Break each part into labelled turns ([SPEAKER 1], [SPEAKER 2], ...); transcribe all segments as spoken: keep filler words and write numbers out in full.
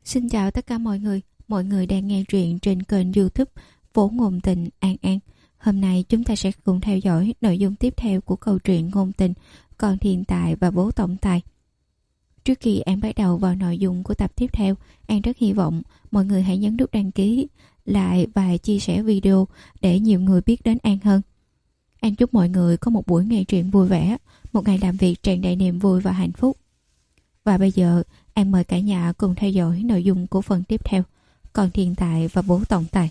[SPEAKER 1] Xin chào tất cả mọi người. Mọi người đang nghe truyện trên kênh YouTube Phố Ngôn Tình An An. Hôm nay chúng ta sẽ cùng theo dõi nội dung tiếp theo của câu chuyện ngôn tình Con Thiên Tài và Bố Tổng Tài. Trước khi An bắt đầu vào nội dung của tập tiếp theo, An rất hy vọng mọi người hãy nhấn nút đăng ký, like và chia sẻ video để nhiều người biết đến An hơn. An chúc mọi người có một buổi nghe truyện vui vẻ, một ngày làm việc tràn đầy niềm vui và hạnh phúc. Và bây giờ, An mời cả nhà cùng theo dõi nội dung của phần tiếp theo, Con Thiên Tài và Bố Tổng Tài.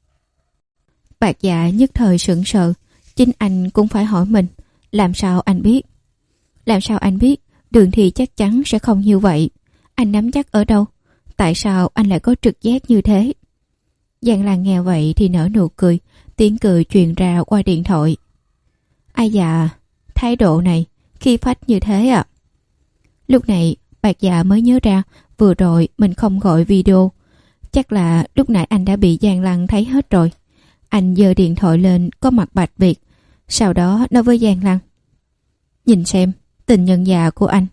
[SPEAKER 1] Bạc Dạ nhất thời sững sờ, chính anh cũng phải hỏi mình, làm sao anh biết? Làm sao anh biết Đường Thì chắc chắn sẽ không như vậy? Anh nắm chắc ở đâu? Tại sao anh lại có trực giác như thế? Giang Lan nghe vậy thì nở nụ cười, tiếng cười truyền ra qua điện thoại. Ai dạ, thái độ này, khi phách như thế à? Lúc này, Bạc Dạ mới nhớ ra vừa rồi mình không gọi video. Chắc là lúc nãy anh đã bị Giang Lăng thấy hết rồi. Anh giơ điện thoại lên có mặt bạch biệt, sau đó nói với Giang Lăng: nhìn xem, tình nhân già của anh.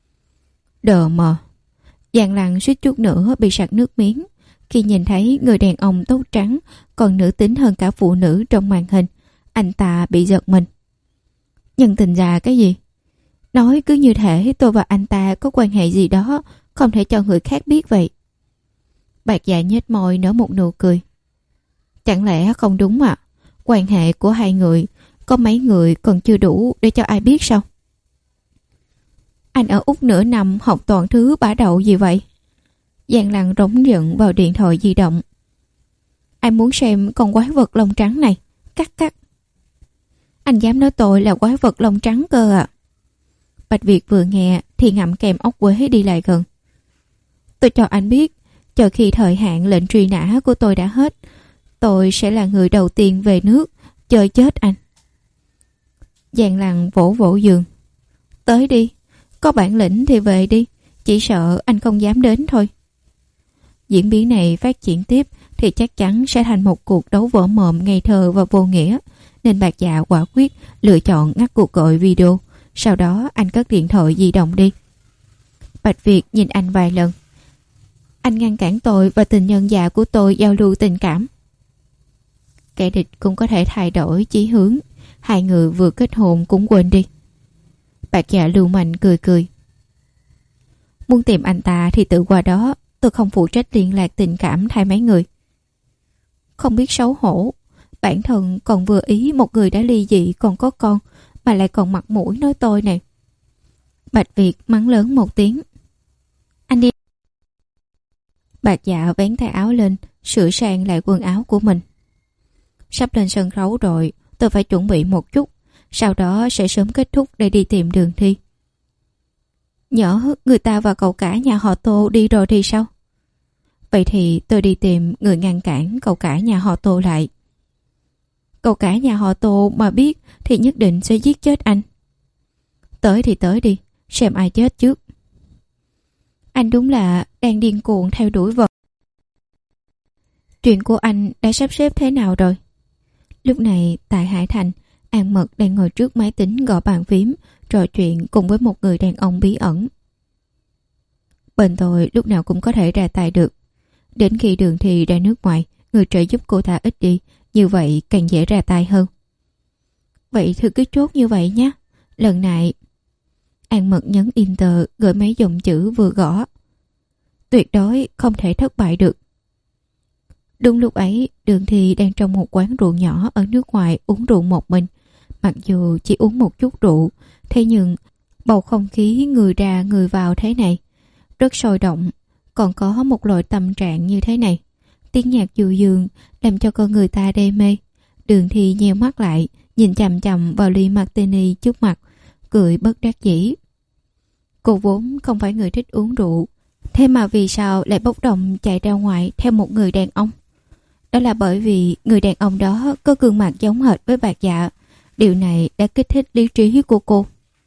[SPEAKER 1] Đờ mờ. Giang Lăng suýt chút nữa bị sặc nước miếng khi nhìn thấy người đàn ông tóc trắng còn nữ tính hơn cả phụ nữ trong màn hình. Anh ta bị giật mình. Nhân tình già cái gì? Nói cứ như thể tôi và anh ta có quan hệ gì đó, không thể cho người khác biết vậy. Bạc Dạ nhếch môi nở một nụ cười. Chẳng lẽ không đúng à? Quan hệ của hai người, có mấy người còn chưa đủ để cho ai biết sao? Anh ở Úc nửa năm học toàn thứ bả đậu gì vậy? Giang Lăng rống giận vào điện thoại di động. Anh muốn xem con quái vật lông trắng này. Cắt cắt. Anh dám nói tôi là quái vật lông trắng cơ à? Bạch Việt vừa nghe thì ngậm kèm ốc quế đi lại gần. Tôi cho anh biết, chờ khi thời hạn lệnh truy nã của tôi đã hết, tôi sẽ là người đầu tiên về nước chơi chết anh. Giang Lăng vỗ vỗ giường. Tới đi, có bản lĩnh thì về đi, chỉ sợ anh không dám đến thôi. Diễn biến này phát triển tiếp thì chắc chắn sẽ thành một cuộc đấu võ mồm ngây thơ và vô nghĩa, nên Bạc Dạ quả quyết lựa chọn ngắt cuộc gọi video. Sau đó anh cất điện thoại di động đi. Bạch Việt nhìn anh vài lần. Anh ngăn cản tôi và tình nhân già của tôi giao lưu tình cảm. Kẻ địch cũng có thể thay đổi chí hướng. Hai người vừa kết hôn cũng quên đi. Bạc Dạ lưu manh cười cười. Muốn tìm anh ta thì tự qua đó, tôi không phụ trách liên lạc tình cảm thay mấy người. Không biết xấu hổ, bản thân còn vừa ý một người đã ly dị còn có con, mà lại còn mặt mũi nói tôi này. Bạch Việt mắng lớn một tiếng. Anh đi. Bạc Dạ vén tay áo lên, sửa sang lại quần áo của mình. Sắp lên sân khấu rồi, tôi phải chuẩn bị một chút, sau đó sẽ sớm kết thúc để đi tìm Đường Thi. Nhỡ người ta và cậu cả nhà họ Tô đi rồi thì sao? Vậy thì tôi đi tìm người ngăn cản cậu cả nhà họ Tô lại. Cậu cả nhà họ Tô mà biết thì nhất định sẽ giết chết anh. Tới thì tới đi, xem ai chết trước. Anh đúng là đang điên cuồng theo đuổi vợ. Chuyện của anh đã sắp xếp thế nào rồi? Lúc này tại Hải Thành, An Mật đang ngồi trước máy tính gõ bàn phím, trò chuyện cùng với một người đàn ông bí ẩn. Bên tôi lúc nào cũng có thể ra tay được. Đến khi Đường Thì ra nước ngoài, người trợ giúp cô ta ít đi, như vậy càng dễ ra tay hơn. Vậy thử cứ chốt như vậy nhé. Lần này... An Mật nhấn Enter gửi mấy dòng chữ vừa gõ. Tuyệt đối không thể thất bại được. Đúng lúc ấy, Đường Thì đang trong một quán rượu nhỏ ở nước ngoài uống rượu một mình. Mặc dù chỉ uống một chút rượu, thế nhưng bầu không khí người ra người vào thế này rất sôi động. Còn có một loại tâm trạng như thế này. Tiếng nhạc du dương làm cho con người ta đê mê. Đường Thì nheo mắt lại, nhìn chằm chằm vào ly martini trước mặt, cười bất đắc dĩ. Cô vốn không phải người thích uống rượu, thế mà vì sao lại bốc đồng chạy ra ngoài theo một người đàn ông? Đó là bởi vì người đàn ông đó có gương mặt giống hệt với Bạc Dạ. Điều này đã kích thích lý trí của cô.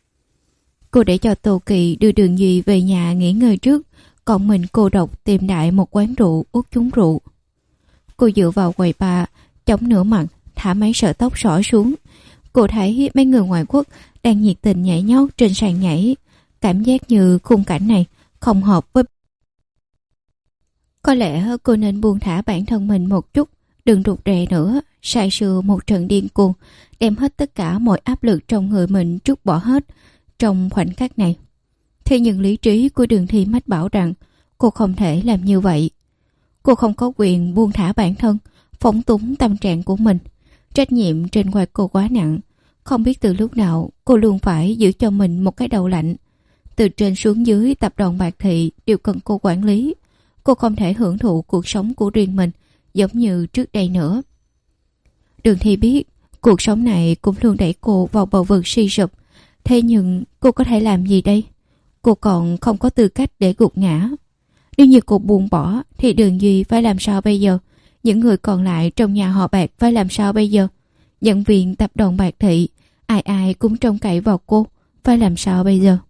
[SPEAKER 1] Cô để cho Tô Kỳ đưa Đường Duy về nhà nghỉ ngơi trước, còn mình cô độc tìm đại một quán rượu uống chung rượu. Cô dựa vào quầy bar, chống nửa mặt, thả mấy sợi tóc xõa xuống. Cô thấy mấy người ngoại quốc đang nhiệt tình nhảy nhót trên sàn nhảy. Cảm giác như khung cảnh này không hợp với Có lẽ cô nên buông thả bản thân mình một chút, đừng rụt rè nữa, say sưa một trận điên cuồng, đem hết tất cả mọi áp lực trong người mình trút bỏ hết trong khoảnh khắc này. Thế nhưng lý trí của Đường Thi mách bảo rằng cô không thể làm như vậy. Cô không có quyền buông thả bản thân, phóng túng tâm trạng của mình. Trách nhiệm trên vai cô quá nặng. Không biết từ lúc nào cô luôn phải giữ cho mình một cái đầu lạnh. Từ trên xuống dưới tập đoàn Bạc Thị đều cần cô quản lý. Cô không thể hưởng thụ cuộc sống của riêng mình giống như trước đây nữa. Đường Thi biết cuộc sống này cũng luôn đẩy cô vào bờ vực suy sụp. Thế nhưng cô có thể làm gì đây? Cô còn không có tư cách để gục ngã. Nếu như cô buông bỏ thì Đường Duy phải làm sao bây giờ? Những người còn lại trong nhà họ Bạc phải làm sao bây giờ? Nhân viên tập đoàn Bạc Thị, ai ai cũng trông cậy vào cô, phải làm sao bây giờ?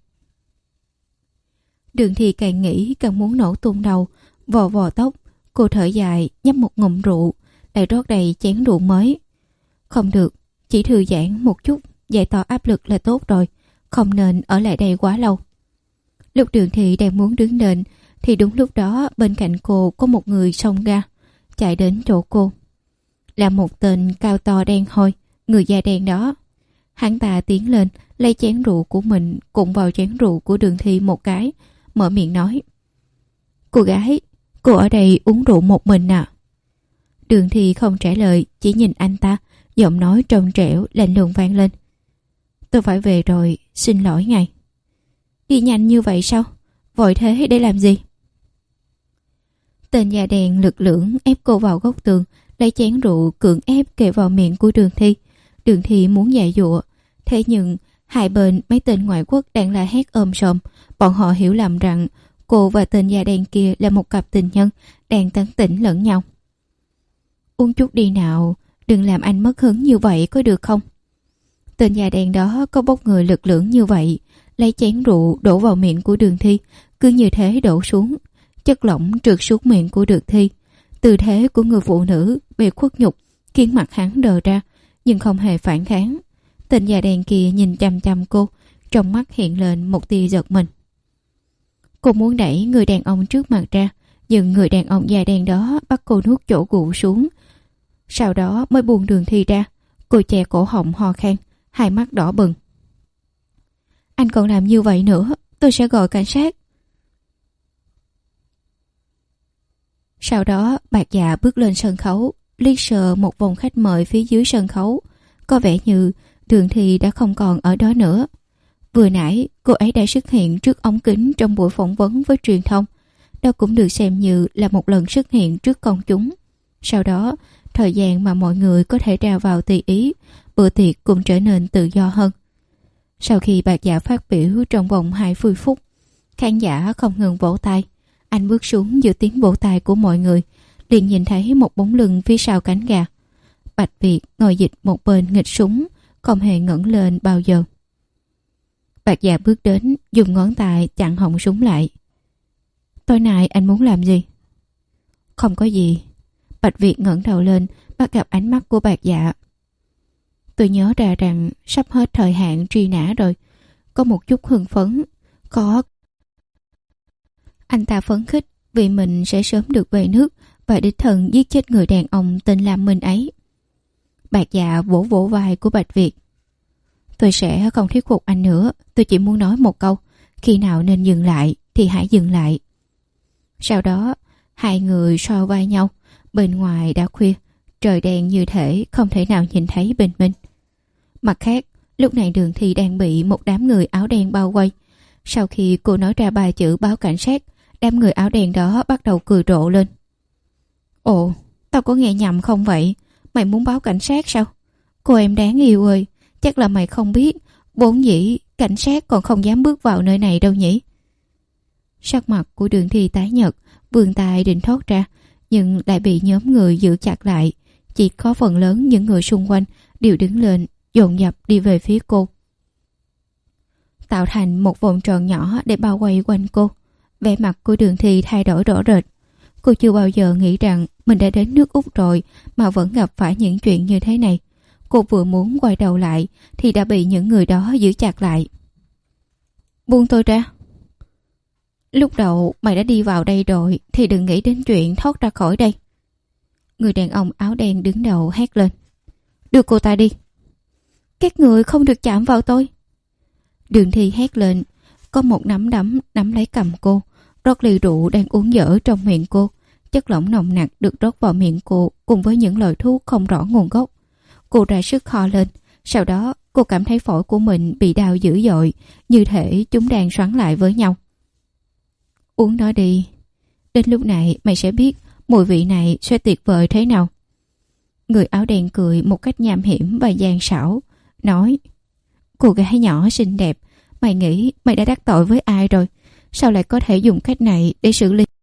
[SPEAKER 1] Đường Thi càng nghĩ càng muốn nổ tung đầu, vò vò tóc. Cô thở dài, nhấp một ngụm rượu, lại rót đầy chén rượu mới. Không được, chỉ thư giãn một chút, giải tỏa áp lực là tốt rồi, không nên ở lại đây quá lâu. Lúc Đường Thi đang muốn đứng lên thì đúng lúc đó bên cạnh cô có một người xông ra, chạy đến chỗ cô. Là một tên cao to đen hôi, người da đen đó. Hắn ta tiến lên, lấy chén rượu của mình cùng vào chén rượu của Đường Thi một cái, mở miệng nói: Cô gái, cô ở đây uống rượu một mình à? Đường Thi không trả lời, chỉ nhìn anh ta, giọng nói trong trẻo lạnh lùng vang lên: Tôi phải về rồi, xin lỗi ngài. Đi nhanh như vậy sao? Vội thế để làm gì? Tên da đen lực lưỡng ép cô vào góc tường, lấy chén rượu cưỡng ép kề vào miệng của Đường Thi. Đường Thi muốn dạy dụa, thế nhưng hai bên mấy tên ngoại quốc đang la hét ôm sòm. Bọn họ hiểu lầm rằng cô và tên da đen kia là một cặp tình nhân đang tán tỉnh lẫn nhau. Uống chút đi nào, đừng làm anh mất hứng như vậy có được không? Tên da đen đó có bốc người lực lưỡng như vậy, lấy chén rượu đổ vào miệng của Đường Thi, cứ như thế đổ xuống. Chất lỏng trượt xuống miệng của Đường Thi. Tư thế của người phụ nữ bị khuất nhục khiến mặt hắn đờ ra, nhưng không hề phản kháng. Tên da đen kia nhìn chăm chăm cô, trong mắt hiện lên một tia giật mình. Cô muốn đẩy người đàn ông trước mặt ra, nhưng người đàn ông da đen đó bắt cô nuốt chỗ gụ xuống. Sau đó mới buông Đường Thi ra. Cô che cổ họng ho khan, hai mắt đỏ bừng. Anh còn làm như vậy nữa, tôi sẽ gọi cảnh sát. Sau đó Bạc Dạ bước lên sân khấu, liếc sờ một vòng khách mời phía dưới sân khấu. Có vẻ như Đường Thi đã không còn ở đó nữa. Vừa nãy cô ấy đã xuất hiện trước ống kính trong buổi phỏng vấn với truyền thông. Đó cũng được xem như là một lần xuất hiện trước công chúng. Sau đó, thời gian mà mọi người có thể ra vào tùy ý, bữa tiệc cũng trở nên tự do hơn. Sau khi Bạc Dạ phát biểu trong vòng hai mươi phút, khán giả không ngừng vỗ tay. Anh bước xuống giữa tiếng vỗ tay của mọi người, liền nhìn thấy một bóng lưng phía sau cánh gà. Bạch Việt ngồi dịch một bên nghịch súng, không hề ngẩng lên bao giờ. Bạc Dạ bước đến, dùng ngón tay chặn họng súng lại. Tối nay anh muốn làm gì? Không có gì. Bạch Việt ngẩng đầu lên, bắt gặp ánh mắt của Bạc Dạ. Tôi nhớ ra rằng sắp hết thời hạn truy nã rồi. Có một chút hưng phấn. Có. Anh ta phấn khích vì mình sẽ sớm được về nước và đích thân giết chết người đàn ông tên Lam Minh ấy. Bạc Dạ vỗ vỗ vai của Bạch Việt. Tôi sẽ không thuyết phục anh nữa. Tôi chỉ muốn nói một câu. Khi nào nên dừng lại thì hãy dừng lại. Sau đó hai người so vai nhau. Bên ngoài đã khuya, trời đen như thể không thể nào nhìn thấy bình minh. Mặt khác, lúc này Đường Thi đang bị một đám người áo đen bao vây. Sau khi cô nói ra ba chữ báo cảnh sát, đám người áo đen đó bắt đầu cười rộ lên. Ồ, tao có nghe nhầm không vậy? Mày muốn báo cảnh sát sao? Cô em đáng yêu ơi, chắc là mày không biết, vốn dĩ cảnh sát còn không dám bước vào nơi này đâu nhỉ? Sắc mặt của Đường Thi tái nhợt, vươn tay định thoát ra, nhưng lại bị nhóm người giữ chặt lại. Chỉ có phần lớn những người xung quanh đều đứng lên, dồn dập đi về phía cô, tạo thành một vòng tròn nhỏ để bao quanh quanh cô. Vẻ mặt của Đường Thi thay đổi rõ rệt. Cô chưa bao giờ nghĩ rằng mình đã đến nước Úc rồi mà vẫn gặp phải những chuyện như thế này. Cô vừa muốn quay đầu lại thì đã bị những người đó giữ chặt lại. Buông tôi ra. Lúc đầu mày đã đi vào đây rồi thì đừng nghĩ đến chuyện thoát ra khỏi đây. Người đàn ông áo đen đứng đầu hét lên. Đưa cô ta đi. Các người không được chạm vào tôi. Đường Thi hét lên. Có một nắm đấm nắm lấy cầm cô, rót ly rượu đang uống dở trong miệng cô. Chất lỏng nồng nặc được rót vào miệng cô cùng với những lời thuốc không rõ nguồn gốc. Cô ra sức ho lên. Sau đó cô cảm thấy phổi của mình bị đau dữ dội, như thể chúng đang xoắn lại với nhau. Uống nó đi. Đến lúc này mày sẽ biết mùi vị này sẽ tuyệt vời thế nào. Người áo đen cười một cách nham hiểm và gian xảo, nói: Cô gái nhỏ xinh đẹp, mày nghĩ mày đã đắc tội với ai rồi? Sao lại có thể dùng cách này để xử lý?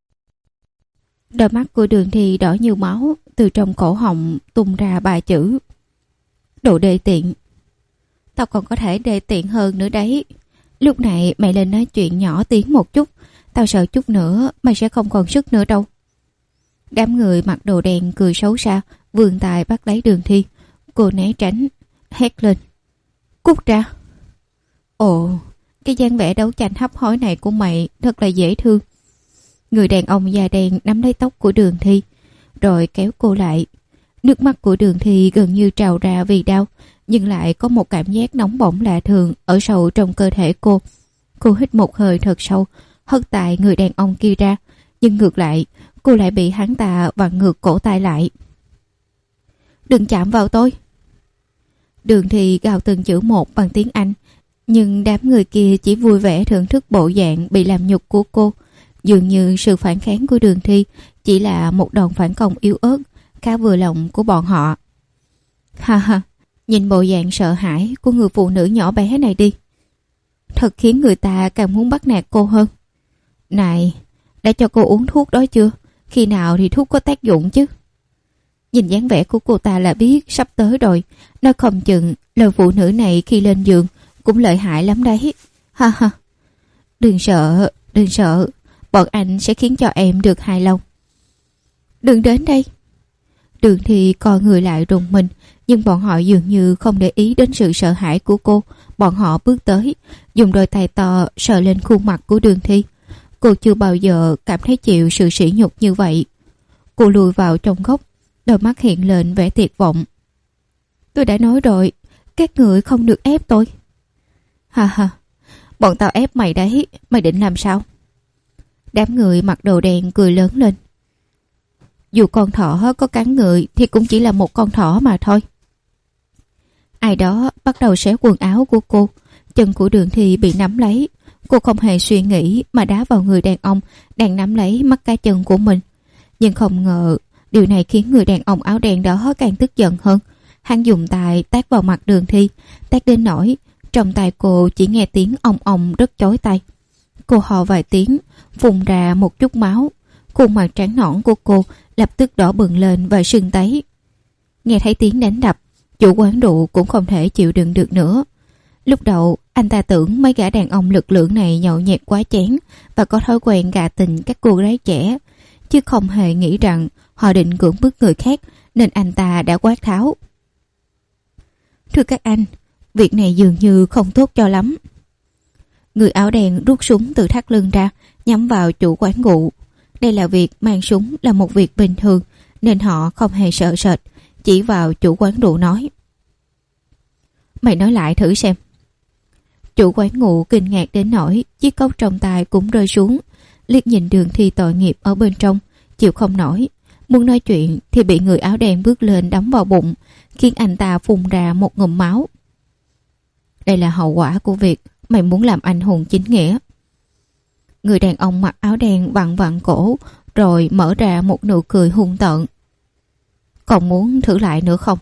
[SPEAKER 1] Đôi mắt của Đường Thi đỏ như máu, từ trong cổ họng tung ra ba chữ: Đồ đê tiện. Tao còn có thể đê tiện hơn nữa đấy. Lúc này mày lên nói chuyện nhỏ tiếng một chút, tao sợ chút nữa mày sẽ không còn sức nữa đâu. Đám người mặc đồ đen cười xấu xa, vươn tay bắt lấy Đường Thi. Cô né tránh, hét lên: Cút ra. Ồ, cái dáng vẻ đấu tranh hấp hối này của mày thật là dễ thương. Người đàn ông da đen nắm lấy tóc của Đường Thi, rồi kéo cô lại. Nước mắt của Đường Thi gần như trào ra vì đau, nhưng lại có một cảm giác nóng bỏng lạ thường ở sâu trong cơ thể cô. Cô hít một hơi thật sâu, hất tay người đàn ông kia ra, nhưng ngược lại, cô lại bị hắn ta vặn ngược cổ tay lại. Đừng chạm vào tôi. Đường Thi gào từng chữ một bằng tiếng Anh, nhưng đám người kia chỉ vui vẻ thưởng thức bộ dạng bị làm nhục của cô. Dường như sự phản kháng của Đường Thi chỉ là một đòn phản công yếu ớt, khá vừa lòng của bọn họ. Ha ha, nhìn bộ dạng sợ hãi của người phụ nữ nhỏ bé này đi. Thật khiến người ta càng muốn bắt nạt cô hơn. Này, đã cho cô uống thuốc đó chưa? Khi nào thì thuốc có tác dụng chứ? Nhìn dáng vẻ của cô ta là biết sắp tới rồi. Nói không chừng lời phụ nữ này khi lên giường cũng lợi hại lắm đấy. Ha ha. Đừng sợ, đừng sợ. Bọn anh sẽ khiến cho em được hài lòng. Đừng đến đây. Đường Thi coi người lại rùng mình, nhưng bọn họ dường như không để ý đến sự sợ hãi của cô. Bọn họ bước tới, dùng đôi tay to sờ lên khuôn mặt của Đường Thi. Cô chưa bao giờ cảm thấy chịu sự sỉ nhục như vậy. Cô lùi vào trong góc, đôi mắt hiện lên vẻ tuyệt vọng. Tôi đã nói rồi, các người không được ép tôi. Ha ha, bọn tao ép mày đấy, mày định làm sao? Đám người mặc đồ đen cười lớn lên. Dù con thỏ có cắn người thì cũng chỉ là một con thỏ mà thôi. Ai đó bắt đầu xé quần áo của cô. Chân của Đường Thi bị nắm lấy. Cô không hề suy nghĩ mà đá vào người đàn ông đang nắm lấy mắt cá chân của mình. Nhưng không ngờ điều này khiến người đàn ông áo đen đó càng tức giận hơn. Hắn dùng tay tát vào mặt Đường Thi, tát đến nỗi trong tay cô chỉ nghe tiếng ong ong rất chói tai. Cô hò vài tiếng, phun ra một chút máu. Khuôn mặt trắng nõn của cô lập tức đỏ bừng lên và sưng tấy. Nghe thấy tiếng đánh đập, chủ quán rượu cũng không thể chịu đựng được nữa. Lúc đầu anh ta tưởng mấy gã đàn ông lực lượng này nhậu nhẹt quá chén và có thói quen gạ tình các cô gái trẻ, chứ không hề nghĩ rằng họ định cưỡng bức người khác, nên anh ta đã quát tháo. Thưa các anh, việc này dường như không tốt cho lắm. Người áo đen rút súng từ thắt lưng ra, nhắm vào chủ quán rượu. Đây là việc mang súng là một việc bình thường, nên họ không hề sợ sệt, chỉ vào chủ quán rượu nói. Mày nói lại thử xem. Chủ quán rượu kinh ngạc đến nỗi chiếc cốc trong tay cũng rơi xuống, liếc nhìn Đường Thi tội nghiệp ở bên trong, chịu không nổi. Muốn nói chuyện thì bị người áo đen bước lên đấm vào bụng, khiến anh ta phun ra một ngụm máu. Đây là hậu quả của việc mày muốn làm anh hùng chính nghĩa. Người đàn ông mặc áo đen vặn vặn cổ, rồi mở ra một nụ cười hung tợn. Còn muốn thử lại nữa không?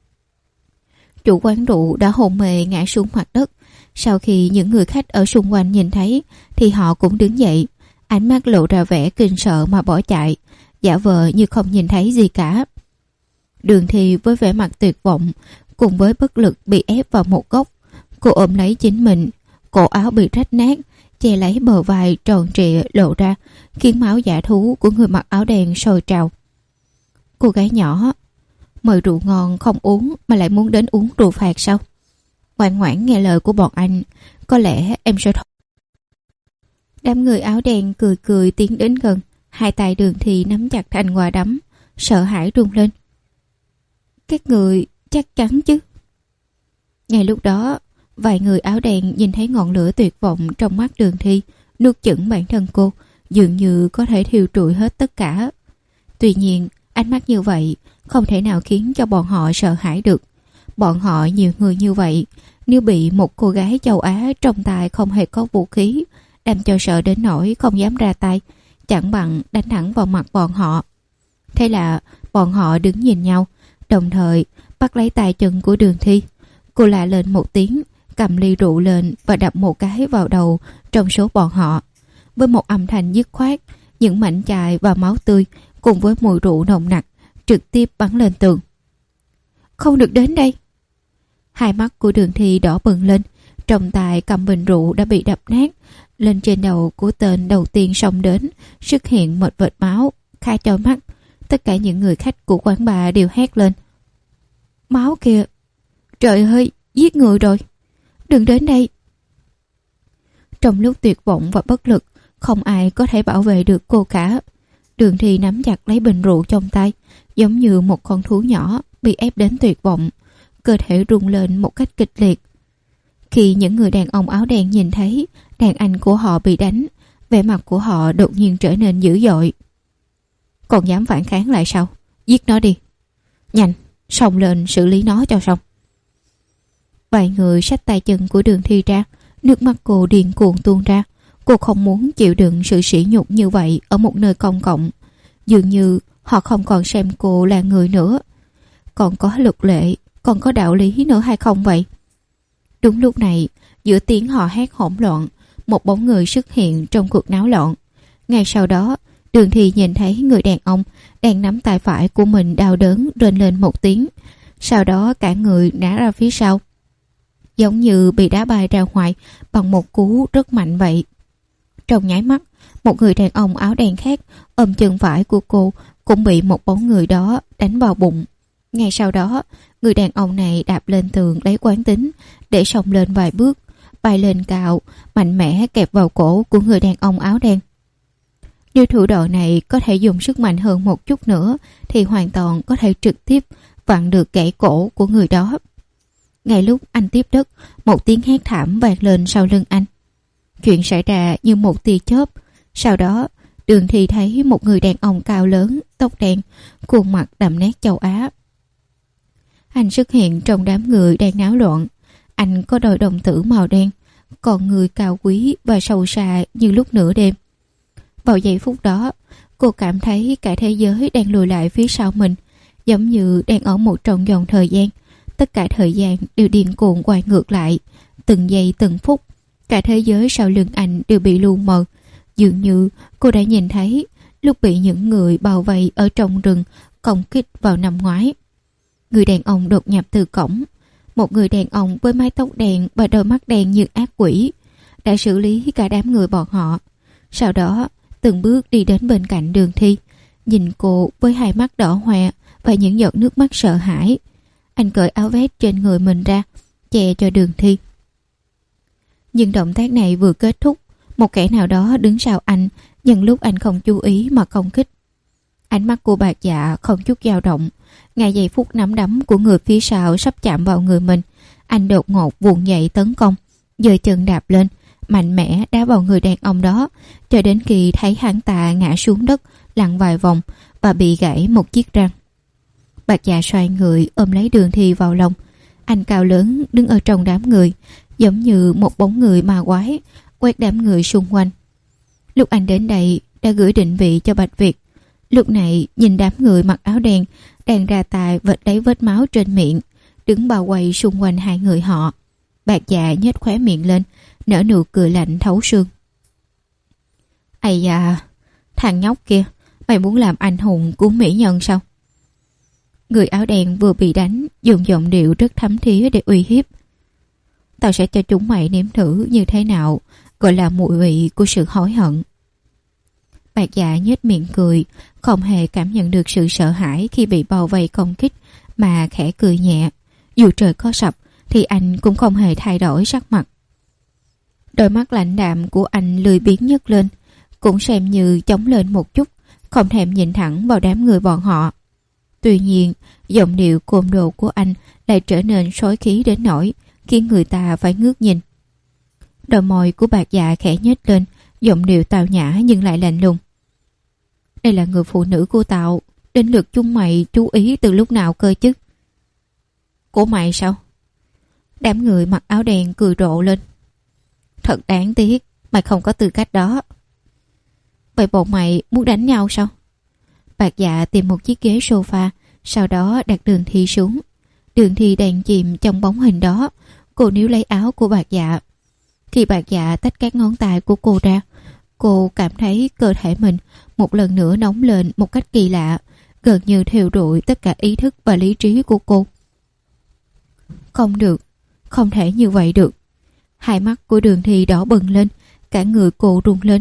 [SPEAKER 1] Chủ quán rượu đã hôn mê ngã xuống mặt đất. Sau khi những người khách ở xung quanh nhìn thấy thì họ cũng đứng dậy, ánh mắt lộ ra vẻ kinh sợ mà bỏ chạy, giả vờ như không nhìn thấy gì cả. Đường Thi với vẻ mặt tuyệt vọng cùng với bất lực bị ép vào một góc. Cô ôm lấy chính mình, cổ áo bị rách nát, che lấy bờ vai tròn trịa lộ ra, khiến máu dạ thú của người mặc áo đen sôi trào. Cô gái nhỏ, mời rượu ngon không uống mà lại muốn đến uống rượu phạt sao? Ngoan ngoãn nghe lời của bọn anh, có lẽ em sẽ thoát. Đám người áo đen cười cười tiến đến gần, hai tay Đường Thi nắm chặt thành quả đấm, sợ hãi run lên. Các người chắc chắn chứ? Ngay lúc đó, vài người áo đen nhìn thấy ngọn lửa tuyệt vọng trong mắt Đường Thi, nuốt chửng bản thân cô, dường như có thể thiêu trụi hết tất cả. Tuy nhiên, ánh mắt như vậy không thể nào khiến cho bọn họ sợ hãi được. Bọn họ nhiều người như vậy, nếu bị một cô gái châu Á trong tay không hề có vũ khí, làm cho sợ đến nỗi không dám ra tay, chẳng bằng đánh thẳng vào mặt bọn họ. Thế là bọn họ đứng nhìn nhau, đồng thời bắt lấy tay chân của Đường Thi. Cô la lên một tiếng, cầm ly rượu lên và đập một cái vào đầu trong số bọn họ. Với một âm thanh dứt khoát, những mảnh chài và máu tươi cùng với mùi rượu nồng nặc trực tiếp bắn lên tường. Không được đến đây! Hai mắt của Đường Thi đỏ bừng lên, trong tay cầm bình rượu đã bị đập nát. Lên trên đầu của tên đầu tiên xông đến xuất hiện một vệt máu khá chói mắt. Tất cả những người khách của quán bar đều hét lên. Máu kìa! Trời ơi, giết người rồi! Đừng đến đây! Trong lúc tuyệt vọng và bất lực, không ai có thể bảo vệ được cô cả. Đường Thi nắm chặt lấy bình rượu trong tay, giống như một con thú nhỏ bị ép đến tuyệt vọng. Cơ thể rung lên một cách kịch liệt. Khi những người đàn ông áo đen nhìn thấy đàn anh của họ bị đánh, vẻ mặt của họ đột nhiên trở nên dữ dội. Còn dám phản kháng lại sao? Giết nó đi! Nhanh, xông lên xử lý nó cho xong. Vài người xách tay chân của Đường Thi ra, nước mắt cô điên cuồng tuôn ra. Cô không muốn chịu đựng sự sỉ nhục như vậy ở một nơi công cộng. Dường như họ không còn xem cô là người nữa. Còn có luật lệ, còn có đạo lý nữa hay không vậy? Đúng lúc này, giữa tiếng hò hét hỗn loạn, một bóng người xuất hiện trong cuộc náo loạn. Ngay sau đó, Đường Thi nhìn thấy người đàn ông đang nắm tay phải của mình đau đớn rên lên một tiếng. Sau đó cả người ngã ra phía sau, giống như bị đá bay ra ngoài bằng một cú rất mạnh vậy. Trong nháy mắt, một người đàn ông áo đen khác ôm chân phải của cô cũng bị một bóng người đó đánh vào bụng. Ngay sau đó, người đàn ông này đạp lên tường lấy quán tính để xông lên vài bước, bay lên cao, mạnh mẽ kẹp vào cổ của người đàn ông áo đen. Nếu thủ đoạn này có thể dùng sức mạnh hơn một chút nữa thì hoàn toàn có thể trực tiếp vặn được gãy cổ của người đó. Ngay lúc anh tiếp đất, một tiếng hét thảm vang lên sau lưng anh. Chuyện xảy ra như một tia chớp. Sau đó, Đường Thi thấy một người đàn ông cao lớn, tóc đen, khuôn mặt đậm nét châu Á. Anh xuất hiện trong đám người đang náo loạn. Anh có đôi đồng tử màu đen, còn người cao quý và sâu xa như lúc nửa đêm. Vào giây phút đó, cô cảm thấy cả thế giới đang lùi lại phía sau mình, giống như đang ở một trong dòng thời gian. Tất cả thời gian đều điên cuồng quay ngược lại, từng giây từng phút. Cả thế giới sau lưng anh đều bị lu mờ. Dường như cô đã nhìn thấy lúc bị những người bao vây ở trong rừng công kích vào năm ngoái. Người đàn ông đột nhập từ cổng. Một người đàn ông với mái tóc đen và đôi mắt đen như ác quỷ đã xử lý cả đám người bọn họ. Sau đó từng bước đi đến bên cạnh Đường Thi, nhìn cô với hai mắt đỏ hoe và những giọt nước mắt sợ hãi. Anh cởi áo vest trên người mình ra, che cho Đường Thi. Nhưng động tác này vừa kết thúc, một kẻ nào đó đứng sau anh nhân lúc anh không chú ý mà công kích. Ánh mắt của Bạch Dạ không chút dao động. Ngay giây phút nắm đấm của người phía sau sắp chạm vào người mình, anh đột ngột vùng dậy tấn công, giơ chân đạp lên, mạnh mẽ đá vào người đàn ông đó, cho đến khi thấy hắn ta ngã xuống đất lăn vài vòng và bị gãy một chiếc răng. Bạch Dạ xoay người ôm lấy Đường Thi vào lòng. Anh cao lớn đứng ở trong đám người, giống như một bóng người ma quái quét đám người xung quanh. Lúc anh đến đây đã gửi định vị cho Bạch Việt. Lúc này nhìn đám người mặc áo đen đang ra tay vệt lấy vết máu trên miệng, đứng bao quanh xung quanh hai người họ. Bạch Dạ nhếch khóe miệng lên, nở nụ cười lạnh thấu xương. Ây da, thằng nhóc kia, mày muốn làm anh hùng của mỹ nhân sao? Người áo đen vừa bị đánh dùng giọng điệu rất thấm thía để uy hiếp. Tao sẽ cho chúng mày nếm thử như thế nào gọi là mùi vị của sự hối hận. Bạch Dạ nhếch miệng cười, không hề cảm nhận được sự sợ hãi khi bị bao vây công kích, mà khẽ cười nhẹ. Dù trời có sập thì anh cũng không hề thay đổi sắc mặt. Đôi mắt lãnh đạm của anh lười biếng nhấc lên, cũng xem như chống lên một chút, không thèm nhìn thẳng vào đám người bọn họ. Tuy nhiên, giọng điệu côn đồ của anh lại trở nên sói khí đến nỗi khiến người ta phải ngước nhìn. Đôi môi của Bạc Dạ khẽ nhếch lên, giọng điệu tào nhã nhưng lại lạnh lùng. Đây là người phụ nữ của tao, đến lượt chúng mày chú ý từ lúc nào cơ chứ? Của mày sao? Đám người mặc áo đen cười rộ lên. Thật đáng tiếc, mày không có tư cách đó. Vậy bọn mày muốn đánh nhau sao? Bạc Dạ tìm một chiếc ghế sofa, sau đó đặt Đường Thi xuống. Đường Thi đang chìm trong bóng hình đó. Cô níu lấy áo của Bạc Dạ. Khi Bạc Dạ tách các ngón tay của cô ra, cô cảm thấy cơ thể mình một lần nữa nóng lên một cách kỳ lạ, gần như theo đuổi tất cả ý thức và lý trí của cô. Không được, không thể như vậy được. Hai mắt của Đường Thi đỏ bừng lên, cả người cô run lên.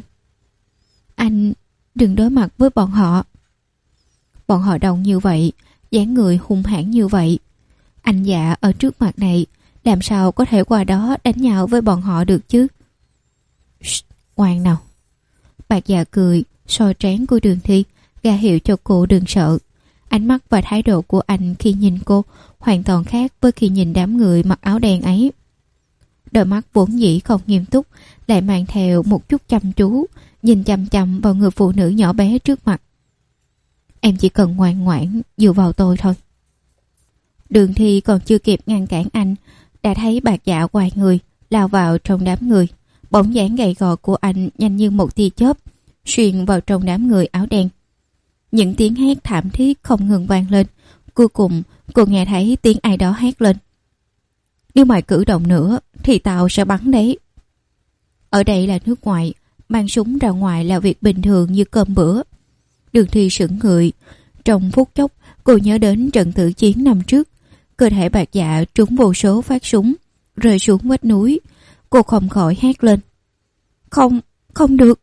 [SPEAKER 1] Anh đừng đối mặt với bọn họ. Bọn họ đông như vậy, dáng người hung hãn như vậy. Anh Dạ ở trước mặt này, làm sao có thể qua đó đánh nhau với bọn họ được chứ? Shh, ngoan nào. Bạc Dạ cười, soi trán của Đường Thi, ra hiệu cho cô đừng sợ. Ánh mắt và thái độ của anh khi nhìn cô hoàn toàn khác với khi nhìn đám người mặc áo đen ấy. Đôi mắt vốn dĩ không nghiêm túc, lại mang theo một chút chăm chú, nhìn chăm chăm vào người phụ nữ nhỏ bé trước mặt. Em chỉ cần ngoan ngoãn dựa vào tôi thôi. Đường Thi còn chưa kịp ngăn cản anh, đã thấy Bạc Dạ quay người, lao vào trong đám người. Bóng dáng gầy gò của anh nhanh như một tia chớp, xuyên vào trong đám người áo đen. Những tiếng hét thảm thiết không ngừng vang lên. Cuối cùng, cô nghe thấy tiếng ai đó hét lên. Nếu mày cử động nữa, thì tao sẽ bắn đấy. Ở đây là nước ngoài, mang súng ra ngoài là việc bình thường như cơm bữa. Đường Thi sững người. Trong phút chốc, cô nhớ đến trận tử chiến năm trước. Cơ thể Bạc Dạ trúng vô số phát súng, rơi xuống vách núi. Cô không khỏi hét lên. Không, không được.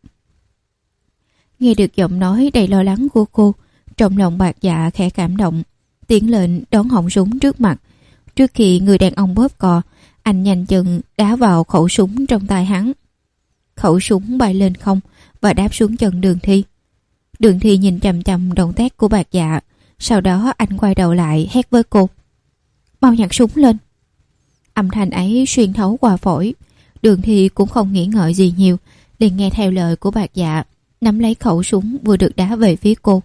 [SPEAKER 1] Nghe được giọng nói đầy lo lắng của cô, trong lòng Bạc Dạ khẽ cảm động, tiến lên đón họng súng trước mặt. Trước khi người đàn ông bóp cò, anh nhanh chân đá vào khẩu súng trong tay hắn. Khẩu súng bay lên không và đáp xuống chân Đường Thi. Đường Thi nhìn chằm chằm động tác của Bạc Dạ, sau đó anh quay đầu lại hét với cô. Mau nhặt súng lên. Âm thanh ấy xuyên thấu qua phổi. Đường Thi cũng không nghĩ ngợi gì nhiều, liền nghe theo lời của Bạc Dạ, nắm lấy khẩu súng vừa được đá về phía cô.